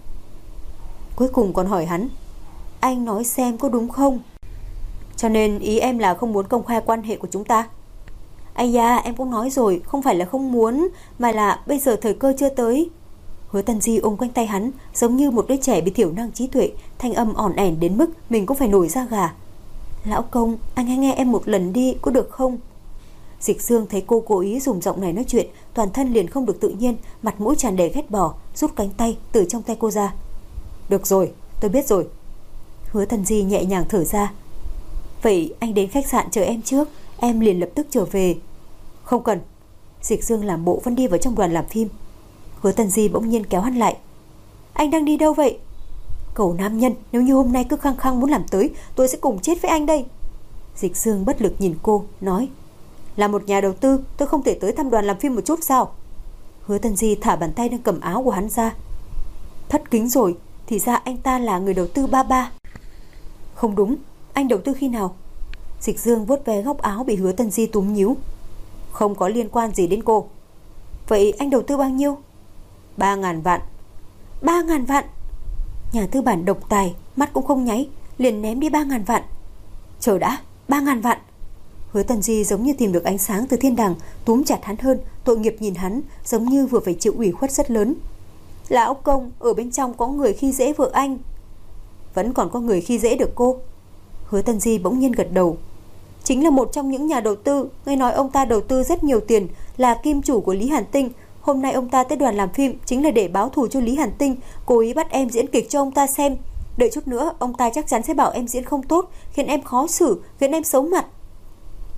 Cuối cùng còn hỏi hắn: Anh nói xem có đúng không? Cho nên ý em là không muốn công khai quan hệ của chúng ta? Ây da, em cũng nói rồi, không phải là không muốn, mà là bây giờ thời cơ chưa tới. Hứa Tân Di ôm quanh tay hắn, giống như một đứa trẻ bị thiểu năng trí tuệ, thanh âm ỏn ẻn đến mức mình cũng phải nổi da gà. Lão công, anh hãy nghe em một lần đi, có được không? Dịch Dương thấy cô cố ý dùng giọng này nói chuyện, toàn thân liền không được tự nhiên, mặt mũi tràn đầy ghét bỏ, rút cánh tay từ trong tay cô ra. Được rồi, tôi biết rồi. Hứa Tân Di nhẹ nhàng thở ra. Vậy anh đến khách sạn chờ em trước, em liền lập tức trở về. Không cần. Dịch Dương làm bộ vẫn đi vào trong đoàn làm phim. Hứa Tân Di bỗng nhiên kéo hắn lại. Anh đang đi đâu vậy? Cẩu nam nhân, nếu như hôm nay cứ khăng khăng muốn làm tới, tôi sẽ cùng chết với anh đây. Dịch Dương bất lực nhìn cô, nói: Là một nhà đầu tư, tôi không thể tới thăm đoàn làm phim một chút sao? Hứa Tân Di thả bàn tay đang cầm áo của hắn ra. Thất kính rồi, thì ra anh ta là người đầu tư ba. Không đúng, anh đầu tư khi nào? Dịch Dương vuốt ve góc áo bị Hứa Tân Di túm nhíu. Không có liên quan gì đến cô. Vậy anh đầu tư bao nhiêu? 3.000 vạn. 3.000 vạn? Nhà tư bản độc tài, mắt cũng không nháy, liền ném đi 3.000 vạn. Chờ đã, 3.000 vạn. Hứa Tân Di giống như tìm được ánh sáng từ thiên đàng, túm chặt hắn hơn, tội nghiệp nhìn hắn, giống như vừa phải chịu ủy khuất rất lớn. Lão công, ở bên trong có người khi dễ vợ anh. Vẫn còn có người khi dễ được cô. Hứa Tân Di bỗng nhiên gật đầu. Chính là một trong những nhà đầu tư, nghe nói ông ta đầu tư rất nhiều tiền, là kim chủ của Lý Hàn Tinh. Hôm nay ông ta tới đoàn làm phim chính là để báo thù cho Lý Hàn Tinh, cố ý bắt em diễn kịch cho ông ta xem. Đợi chút nữa ông ta chắc chắn sẽ bảo em diễn không tốt, khiến em khó xử, khiến em xấu mặt.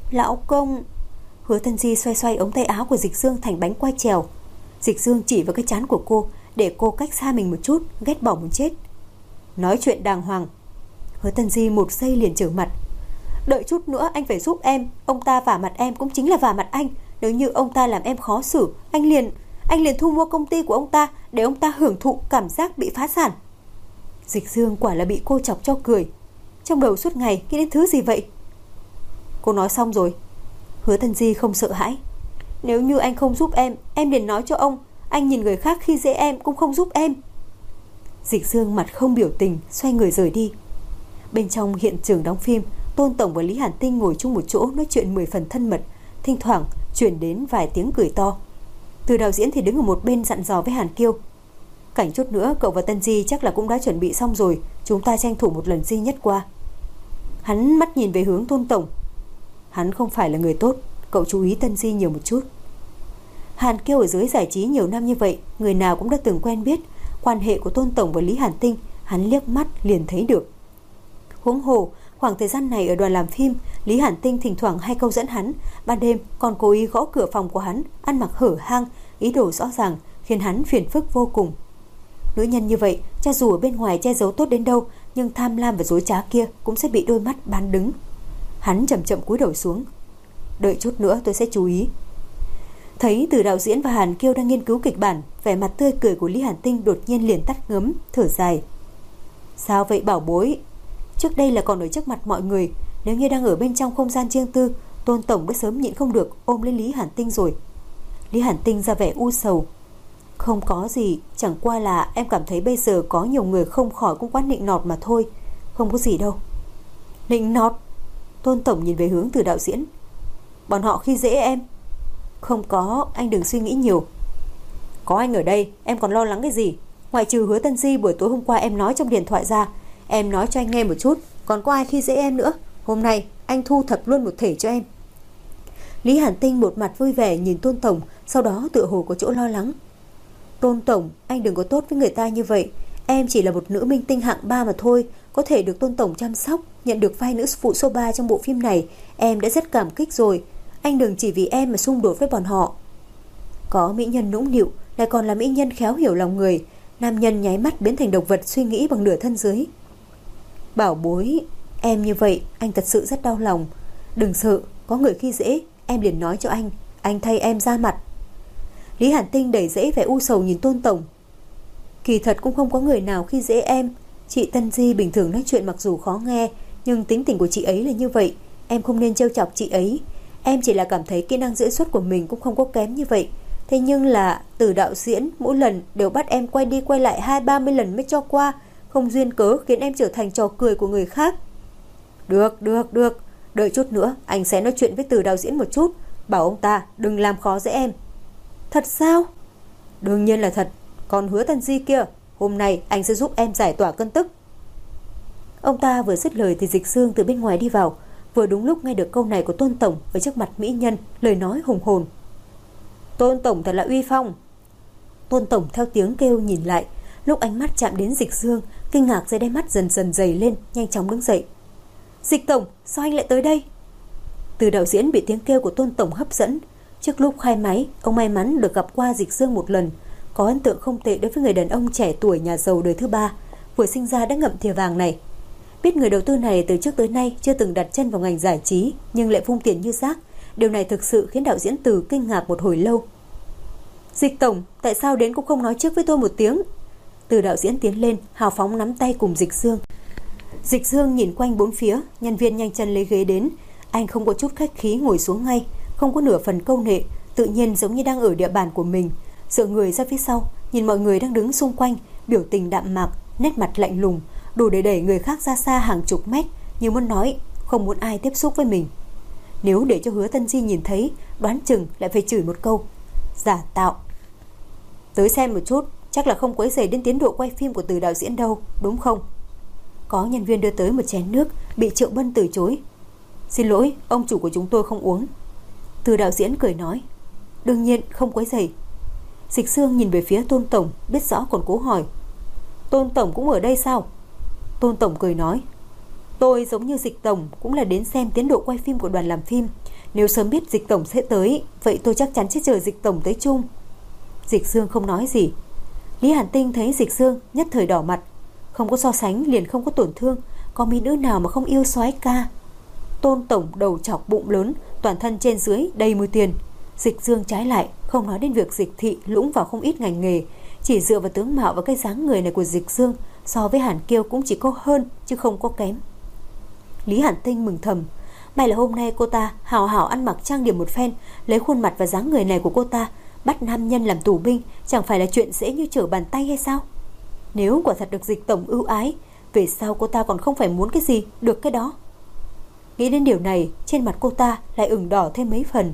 Lão công. Hứa Tân Di xoay xoay ống tay áo của Dịch Dương thành bánh quai trèo. Dịch Dương chỉ vào cái trán của cô, để cô cách xa mình một chút, ghét bỏ muốn chết. Nói chuyện đàng hoàng. Hứa Tân Di một giây liền trở mặt. Đợi chút nữa anh phải giúp em. Ông ta vả mặt em cũng chính là vả mặt anh. Nếu như ông ta làm em khó xử, anh liền thu mua công ty của ông ta, để ông ta hưởng thụ cảm giác bị phá sản. Dịch Dương quả là bị cô chọc cho cười. Trong đầu suốt ngày nghĩ đến thứ gì vậy? Cô nói xong rồi. Hứa Tân Di không sợ hãi. Nếu như anh không giúp em liền nói cho ông. Anh nhìn người khác khi dễ em cũng không giúp em. Dịch Dương mặt không biểu tình, xoay người rời đi. Bên trong hiện trường đóng phim, Tôn Tổng và Lý Hàn Tinh ngồi chung một chỗ nói chuyện 10 phần thân mật. Thỉnh thoảng truyền đến vài tiếng cười to. Từ đạo diễn thì đứng ở một bên dặn dò với Hàn Kiêu. Cảnh chút nữa cậu và Tân Di chắc là cũng đã chuẩn bị xong rồi. Chúng ta tranh thủ một lần duy nhất qua. Hắn mắt nhìn về hướng Tôn Tổng. Hắn không phải là người tốt, cậu chú ý Tân Di nhiều một chút. Hàn Kiêu ở giới giải trí nhiều năm như vậy, người nào cũng đã từng quen biết quan hệ của Tôn Tổng và Lý Hàn Tinh. Hắn liếc mắt liền thấy được. Huống hồ khoảng thời gian này ở đoàn làm phim, Lý Hàn Tinh thỉnh thoảng hay câu dẫn hắn, ban đêm còn cố ý gõ cửa phòng của hắn, ăn mặc hở hang, ý đồ rõ ràng, khiến hắn phiền phức vô cùng. Nữ nhân như vậy, cho dù ở bên ngoài che giấu tốt đến đâu, nhưng tham lam và dối trá kia cũng sẽ bị đôi mắt bán đứng. Hắn chậm chậm cúi đầu xuống. Đợi chút nữa tôi sẽ chú ý. Thấy Từ đạo diễn và Hàn Kiêu đang nghiên cứu kịch bản, vẻ mặt tươi cười của Lý Hàn Tinh đột nhiên liền tắt ngấm, thở dài. Sao vậy bảo bối? Trước đây là còn ở trước mặt mọi người, nếu như đang ở bên trong không gian riêng tư, Tôn Tổng đã sớm nhịn không được ôm lấy Lý Hàn Tinh rồi. Lý Hàn Tinh ra vẻ u sầu. Không có gì, chẳng qua là em cảm thấy bây giờ có nhiều người không khỏi cũng quá nịnh nọt mà thôi. Không có gì đâu. Nịnh nọt? Tôn Tổng nhìn về hướng Từ đạo diễn. Bọn họ khi dễ em? Không có, anh đừng suy nghĩ nhiều. Có anh ở đây, em còn lo lắng cái gì? Ngoại trừ Hứa Tân Di buổi tối hôm qua em nói trong điện thoại ra, em nói cho anh nghe một chút, còn có ai khi dễ em nữa? Hôm nay anh thu thập luôn một thể cho em. Lý Hàn Tinh một mặt vui vẻ nhìn Tôn Tổng, sau đó tựa hồ có chỗ lo lắng. Tôn Tổng, anh đừng có tốt với người ta như vậy. Em chỉ là một nữ minh tinh hạng 3 mà thôi, có thể được Tôn Tổng chăm sóc, nhận được vai nữ phụ số 3 trong bộ phim này, em đã rất cảm kích rồi. Anh đừng chỉ vì em mà xung đột với bọn họ. Có mỹ nhân nũng nịu, lại còn là mỹ nhân khéo hiểu lòng người. Nam nhân nháy mắt biến thành động vật suy nghĩ bằng nửa thân dưới. Bảo bối, em như vậy anh thật sự rất đau lòng. Đừng sợ, có người khi dễ em liền nói cho anh thay em ra mặt. Lý Hàn Tinh đẩy dễ vẻ u sầu nhìn Tôn Tổng. Kỳ thật cũng không có người nào khi dễ em. Chị Tân Di bình thường nói chuyện mặc dù khó nghe, nhưng tính tình của chị ấy là như vậy, em không nên trêu chọc chị ấy. Em chỉ là cảm thấy kỹ năng diễn xuất của mình cũng không có kém như vậy. Thế nhưng là Từ đạo diễn mỗi lần đều bắt em quay đi quay lại 20-30 lần mới cho qua, không duyên cớ khiến em trở thành trò cười của người khác. Được, đợi chút nữa anh sẽ nói chuyện với Từ đạo diễn một chút, bảo ông ta đừng làm khó dễ em. Thật sao? Đương nhiên là thật. Còn Hứa Tân Di kia, hôm nay anh sẽ giúp em giải tỏa cơn tức. Ông ta vừa dứt lời thì Dịch Dương từ bên ngoài đi vào, vừa đúng lúc nghe được câu này của Tôn Tổng ở trước mặt mỹ nhân, lời nói hùng hồn. Tôn Tổng thật là uy phong. Tôn Tổng theo tiếng kêu nhìn lại, lúc ánh mắt chạm đến Dịch Dương, kinh ngạc dưới đáy mắt dần dần dày lên, nhanh chóng đứng dậy. Dịch Tổng, sao anh lại tới đây? Từ đạo diễn bị tiếng kêu của Tôn Tổng hấp dẫn. Trước lúc khai máy, ông may mắn được gặp qua Dịch Dương một lần, có ấn tượng không tệ đối với người đàn ông trẻ tuổi nhà giàu đời thứ 3, vừa sinh ra đã ngậm thìa vàng này. Biết người đầu tư này từ trước tới nay chưa từng đặt chân vào ngành giải trí, nhưng lại vung tiền như rác. Điều này thực sự khiến đạo diễn Từ kinh ngạc một hồi lâu. Dịch Tổng, tại sao đến cũng không nói trước với tôi một tiếng? Từ đạo diễn tiến lên, hào phóng nắm tay cùng Dịch Dương. Dịch Dương nhìn quanh bốn phía, nhân viên nhanh chân lấy ghế đến. Anh không có chút khách khí ngồi xuống ngay, không có nửa phần câu nệ, tự nhiên giống như đang ở địa bàn của mình. Dựa người ra phía sau, nhìn mọi người đang đứng xung quanh, biểu tình đạm mạc, nét mặt lạnh lùng, đủ để đẩy người khác ra xa hàng chục mét, như muốn nói không muốn ai tiếp xúc với mình. Nếu để cho Hứa Tân Di nhìn thấy, đoán chừng lại phải chửi một câu: giả tạo. Tới xem một chút, chắc là không quấy rầy đến tiến độ quay phim của Từ đạo diễn đâu, đúng không? Có nhân viên đưa tới một chén nước, bị Triệu Bân từ chối. Xin lỗi, ông chủ của chúng tôi không uống. Từ đạo diễn cười nói: đương nhiên không quấy rầy. Dịch Dương nhìn về phía Tôn Tổng, biết rõ còn cố hỏi: Tôn Tổng cũng ở đây sao? Tôn Tổng cười nói: tôi giống như Dịch Tổng cũng là đến xem tiến độ quay phim của đoàn làm phim, Nếu sớm biết Dịch tổng sẽ tới, vậy tôi chắc chắn sẽ chờ Dịch tổng tới chung. Dịch Dương không nói gì. Lý Hàn Tinh thấy Dịch Dương nhất thời đỏ mặt. Không có so sánh liền không có tổn thương. Có mỹ nữ nào mà không yêu soái ca. Tôn tổng đầu chọc bụng lớn, toàn thân trên dưới đầy mùi tiền. Dịch Dương trái lại không nói đến việc Dịch thị lũng vào không ít ngành nghề. Chỉ dựa vào tướng mạo và cái dáng người này của Dịch Dương, so với Hàn Kiêu cũng chỉ có hơn chứ không có kém. Lý Hàn Tinh mừng thầm. May là hôm nay cô ta hào hào ăn mặc trang điểm một phen, lấy khuôn mặt và dáng người này của cô ta bắt nam nhân làm tù binh chẳng phải là chuyện dễ như trở bàn tay hay sao? Nếu quả thật được Dịch tổng ưu ái, về sau cô ta còn không phải muốn cái gì được cái đó. Nghĩ đến điều này, trên mặt cô ta lại ửng đỏ thêm mấy phần.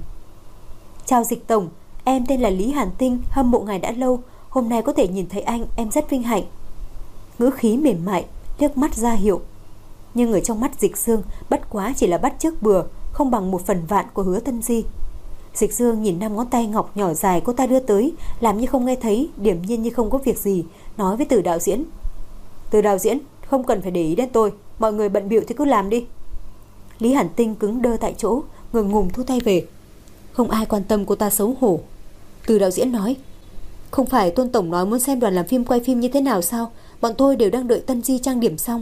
Chào Dịch tổng, em tên là Lý Hàn Tinh, hâm mộ ngài đã lâu, hôm nay có thể nhìn thấy anh, em rất vinh hạnh. Ngữ khí mềm mại, liếc mắt ra hiệu. Nhưng ở trong mắt Dịch Dương bất quá chỉ là bắt chước bừa, không bằng 1/1000 của Hứa Tân Di. Dịch Dương nhìn 5 ngón tay ngọc nhỏ dài cô ta đưa tới, làm như không nghe thấy, điềm nhiên như không có việc gì, nói với Từ đạo diễn. Từ đạo diễn, không cần phải để ý đến tôi, mọi người bận bịu thì cứ làm đi. Lý Hàn Tinh cứng đơ tại chỗ, ngượng ngùng thu tay về. Không ai quan tâm cô ta xấu hổ. Từ đạo diễn nói, không phải Tôn tổng nói muốn xem đoàn làm phim quay phim như thế nào sao? Bọn tôi đều đang đợi Tân Di trang điểm xong.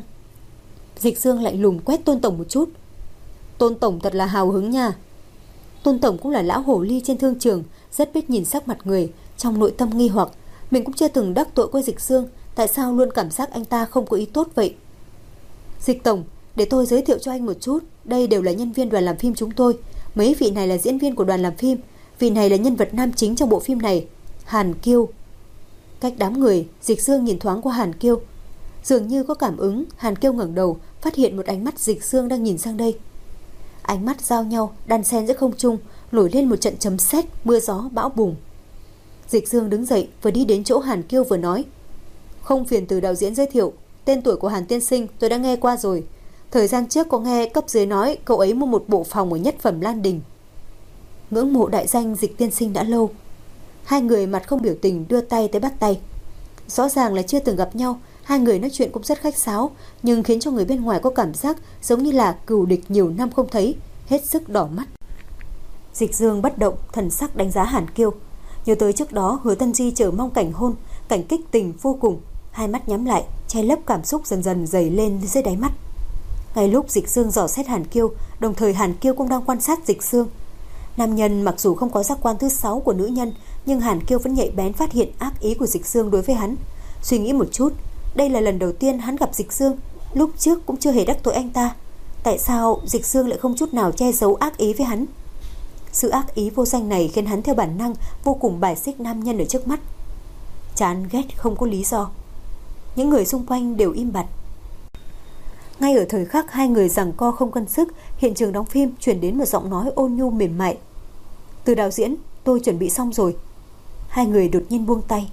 Dịch Dương lạnh lùng quét Tôn tổng một chút. Tôn tổng thật là hào hứng nha. Tôn tổng cũng là lão hổ ly trên thương trường, rất biết nhìn sắc mặt người. Trong nội tâm nghi hoặc, mình cũng chưa từng đắc tội qua Dịch Dương, tại sao luôn cảm giác anh ta không có ý tốt vậy? Dịch tổng, để tôi giới thiệu cho anh một chút, đây đều là nhân viên đoàn làm phim chúng tôi. Mấy vị này là diễn viên của đoàn làm phim, vị này là nhân vật nam chính trong bộ phim này, Hàn Kiêu. Cách đám người, Dịch Dương nhìn thoáng qua Hàn Kiêu. Dường như có cảm ứng, Hàn Kiêu ngẩng đầu, phát hiện một ánh mắt Dịch Dương đang nhìn sang đây. Ánh mắt giao nhau, đan xen giữa không trung, nổi lên một trận chấm sét, mưa gió bão bùng. Dịch Dương đứng dậy, vừa đi đến chỗ Hàn Kiêu vừa nói, không phiền Từ đạo diễn giới thiệu, tên tuổi của Hàn tiên sinh tôi đã nghe qua rồi. Thời gian trước có nghe cấp dưới nói cậu ấy mua một bộ phòng ở Nhất Phẩm Lan Đình. Ngưỡng mộ đại danh Dịch tiên sinh đã lâu. Hai người mặt không biểu tình đưa tay tới bắt tay. Rõ ràng là chưa từng gặp nhau, hai người nói chuyện cũng rất khách sáo, nhưng khiến cho người bên ngoài có cảm giác giống như là cừu địch nhiều năm không thấy, hết sức đỏ mắt. Dịch Dương bất động, thần sắc đánh giá Hàn Kiêu. Nhớ tới trước đó Hứa Tân Di chờ mong cảnh hôn, cảnh kích tình vô cùng, hai mắt nhắm lại, che lấp cảm xúc dần dần dày lên dưới đáy mắt. Ngay lúc Dịch Dương dò xét Hàn Kiêu, đồng thời Hàn Kiêu cũng đang quan sát Dịch Dương. Nam nhân mặc dù không có giác quan thứ 6 của nữ nhân, nhưng Hàn Kiêu vẫn nhạy bén phát hiện ác ý của Dịch Dương đối với hắn. Suy nghĩ một chút, đây là lần đầu tiên hắn gặp Dịch Dương, lúc trước cũng chưa hề đắc tội anh ta. Tại sao Dịch Dương lại không chút nào che giấu ác ý với hắn? Sự ác ý vô danh này khiến hắn theo bản năng vô cùng bài xích nam nhân ở trước mắt. Chán ghét không có lý do. Những người xung quanh đều im bặt. Ngay ở thời khắc hai người giằng co không cân sức, hiện trường đóng phim chuyển đến một giọng nói ôn nhu mềm mại. Từ đạo diễn, tôi chuẩn bị xong rồi. Hai người đột nhiên buông tay.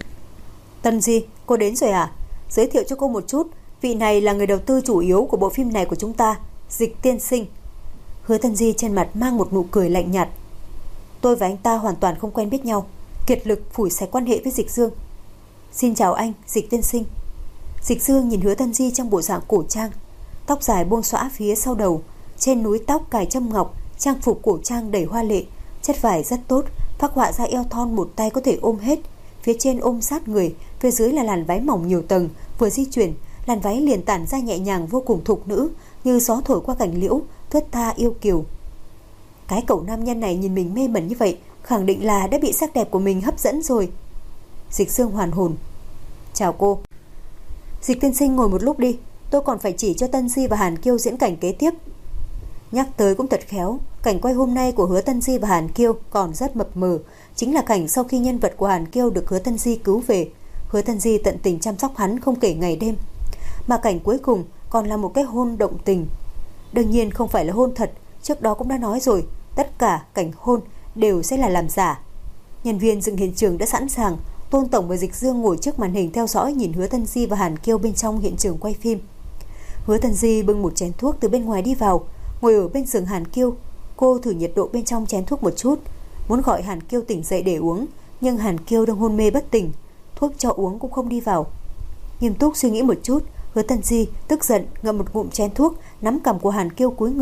Tân Di, cô đến rồi à? Giới thiệu cho cô một chút, vị này là người đầu tư chủ yếu của bộ phim này của chúng ta, Dịch tiên sinh. Hứa Tân Di trên mặt mang một nụ cười lạnh nhạt. Tôi và anh ta hoàn toàn không quen biết nhau, kiệt lực phủi sạch quan hệ với Dịch Dương. Xin chào anh, Dịch tiên sinh. Dịch Dương nhìn Hứa Tân Di trong bộ dạng cổ trang, tóc dài buông xõa phía sau đầu, trên núi tóc cài châm ngọc, trang phục cổ trang đầy hoa lệ, chất vải rất tốt, phác họa ra eo thon một tay có thể ôm hết, phía trên ôm sát người, phía dưới là làn váy mỏng nhiều tầng, vừa di chuyển, làn váy liền tản ra nhẹ nhàng vô cùng thục nữ, như gió thổi qua cành liễu, thướt tha yêu kiều. Cái cậu nam nhân này nhìn mình mê mẩn như vậy, khẳng định là đã bị sắc đẹp của mình hấp dẫn rồi. Dịch Dương hoàn hồn. Chào cô. Dịch tiên sinh ngồi một lúc đi, tôi còn phải chỉ cho Tân Di và Hàn Kiêu diễn cảnh kế tiếp. Nhắc tới cũng thật khéo, cảnh quay hôm nay của Hứa Tân Di và Hàn Kiêu còn rất mập mờ, chính là cảnh sau khi nhân vật của Hàn Kiêu được Hứa Tân Di cứu về, Hứa Tân Di tận tình chăm sóc hắn không kể ngày đêm. Mà cảnh cuối cùng còn là một cái hôn động tình. Đương nhiên không phải là hôn thật, trước đó cũng đã nói rồi, tất cả cảnh hôn đều sẽ là làm giả. Nhân viên dựng hiện trường đã sẵn sàng, Tôn tổng và Dịch Dương ngồi trước màn hình theo dõi nhìn Hứa Tân Di và Hàn Kiêu bên trong hiện trường quay phim. Hứa Tân Di bưng một chén thuốc từ bên ngoài đi vào, ngồi ở bên giường Hàn Kiêu. Cô thử nhiệt độ bên trong chén thuốc một chút, muốn gọi Hàn Kiêu tỉnh dậy để uống, nhưng Hàn Kiêu đang hôn mê bất tỉnh, thuốc cho uống cũng không đi vào. Nghiêm túc suy nghĩ một chút, Hứa Tân Di tức giận ngậm một ngụm chén thuốc, nắm cằm của Hàn Kiêu cúi người,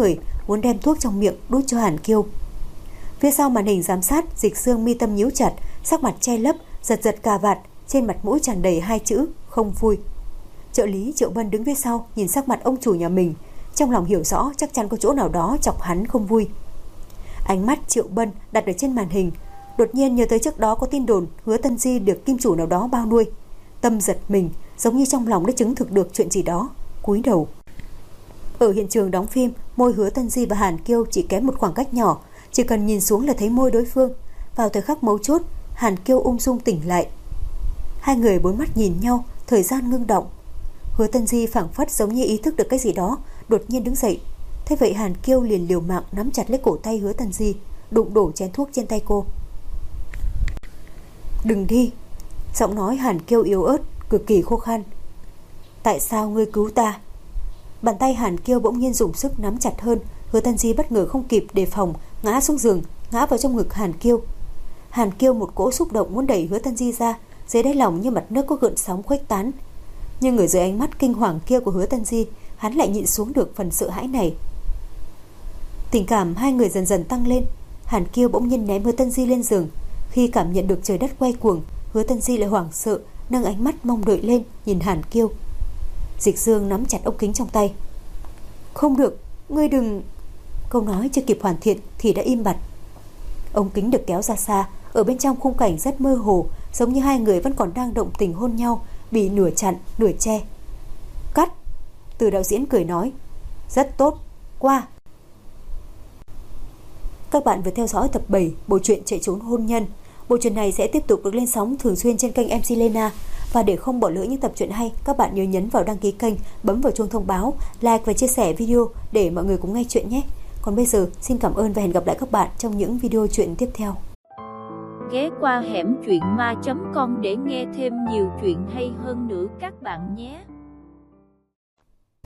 muốn đem thuốc trong miệng đút cho Hàn Kiêu. Phía sau màn hình giám sát, Dịch Dương mi tâm nhíu chặt, sắc mặt che lấp, giật giật cà vạt, trên mặt mũi tràn đầy 2 chữ không vui. Trợ lý Triệu Bân đứng phía sau nhìn sắc mặt ông chủ nhà mình, trong lòng hiểu rõ chắc chắn có chỗ nào đó chọc hắn không vui. Ánh mắt Triệu Bân đặt ở trên màn hình, đột nhiên nhớ tới trước đó có tin đồn Hứa Tân Di được kim chủ nào đó bao nuôi, tâm giật mình, giống như trong lòng đã chứng thực được chuyện gì đó, cúi đầu. Ở hiện trường đóng phim, môi Hứa Tân Di và Hàn Kiêu chỉ kém một khoảng cách nhỏ, chỉ cần nhìn xuống là thấy môi đối phương. Vào thời khắc mấu chốt, Hàn Kiêu ung dung tỉnh lại. Hai người bốn mắt nhìn nhau, thời gian ngưng động. Hứa Tân Di phảng phất giống như ý thức được cái gì đó, đột nhiên đứng dậy. Thế vậy Hàn Kiêu liền liều mạng nắm chặt lấy cổ tay Hứa Tân Di, đụng đổ chén thuốc trên tay cô. Đừng đi. Giọng nói Hàn Kiêu yếu ớt, cực kỳ khô khan. Tại sao ngươi cứu ta? Bàn tay Hàn Kiêu bỗng nhiên dùng sức nắm chặt hơn. Hứa Tân Di bất ngờ không kịp đề phòng, ngã xuống giường, ngã vào trong ngực Hàn Kiêu. Hàn Kiêu một cỗ xúc động muốn đẩy Hứa Tân Di ra, dưới đáy lòng như mặt nước có gợn sóng khuếch tán. Nhưng ở dưới ánh mắt kinh hoàng kia của Hứa Tân Di, hắn lại nhịn xuống được phần sợ hãi này. Tình cảm hai người dần dần tăng lên. Hàn Kiêu bỗng nhiên ném Hứa Tân Di lên giường. Khi cảm nhận được trời đất quay cuồng, Hứa Tân Di lại hoảng sợ, nâng ánh mắt mong đợi lên nhìn Hàn Kiêu. Dịch Dương nắm chặt ống kính trong tay. Không được, ngươi đừng... Câu nói chưa kịp hoàn thiện thì đã im bặt. Ống kính được kéo ra xa, ở bên trong khung cảnh rất mơ hồ, giống như hai người vẫn còn đang động tình hôn nhau, bị nửa chặn nửa che. Cắt. Từ đạo diễn cười nói. Rất tốt, qua. Các bạn vừa theo dõi tập 7 bộ truyện Chạy trốn hôn nhân. Bộ truyện này sẽ tiếp tục được lên sóng thường xuyên trên kênh MC Lena. Và để không bỏ lỡ những tập truyện hay, các bạn nhớ nhấn vào đăng ký kênh, bấm vào chuông thông báo, like và chia sẻ video để mọi người cùng nghe chuyện nhé. Còn bây giờ, xin cảm ơn và hẹn gặp lại các bạn trong những video chuyện tiếp theo. Ghé qua hẻm truyện ma.com để nghe thêm nhiều chuyện hay hơn nữa các bạn nhé.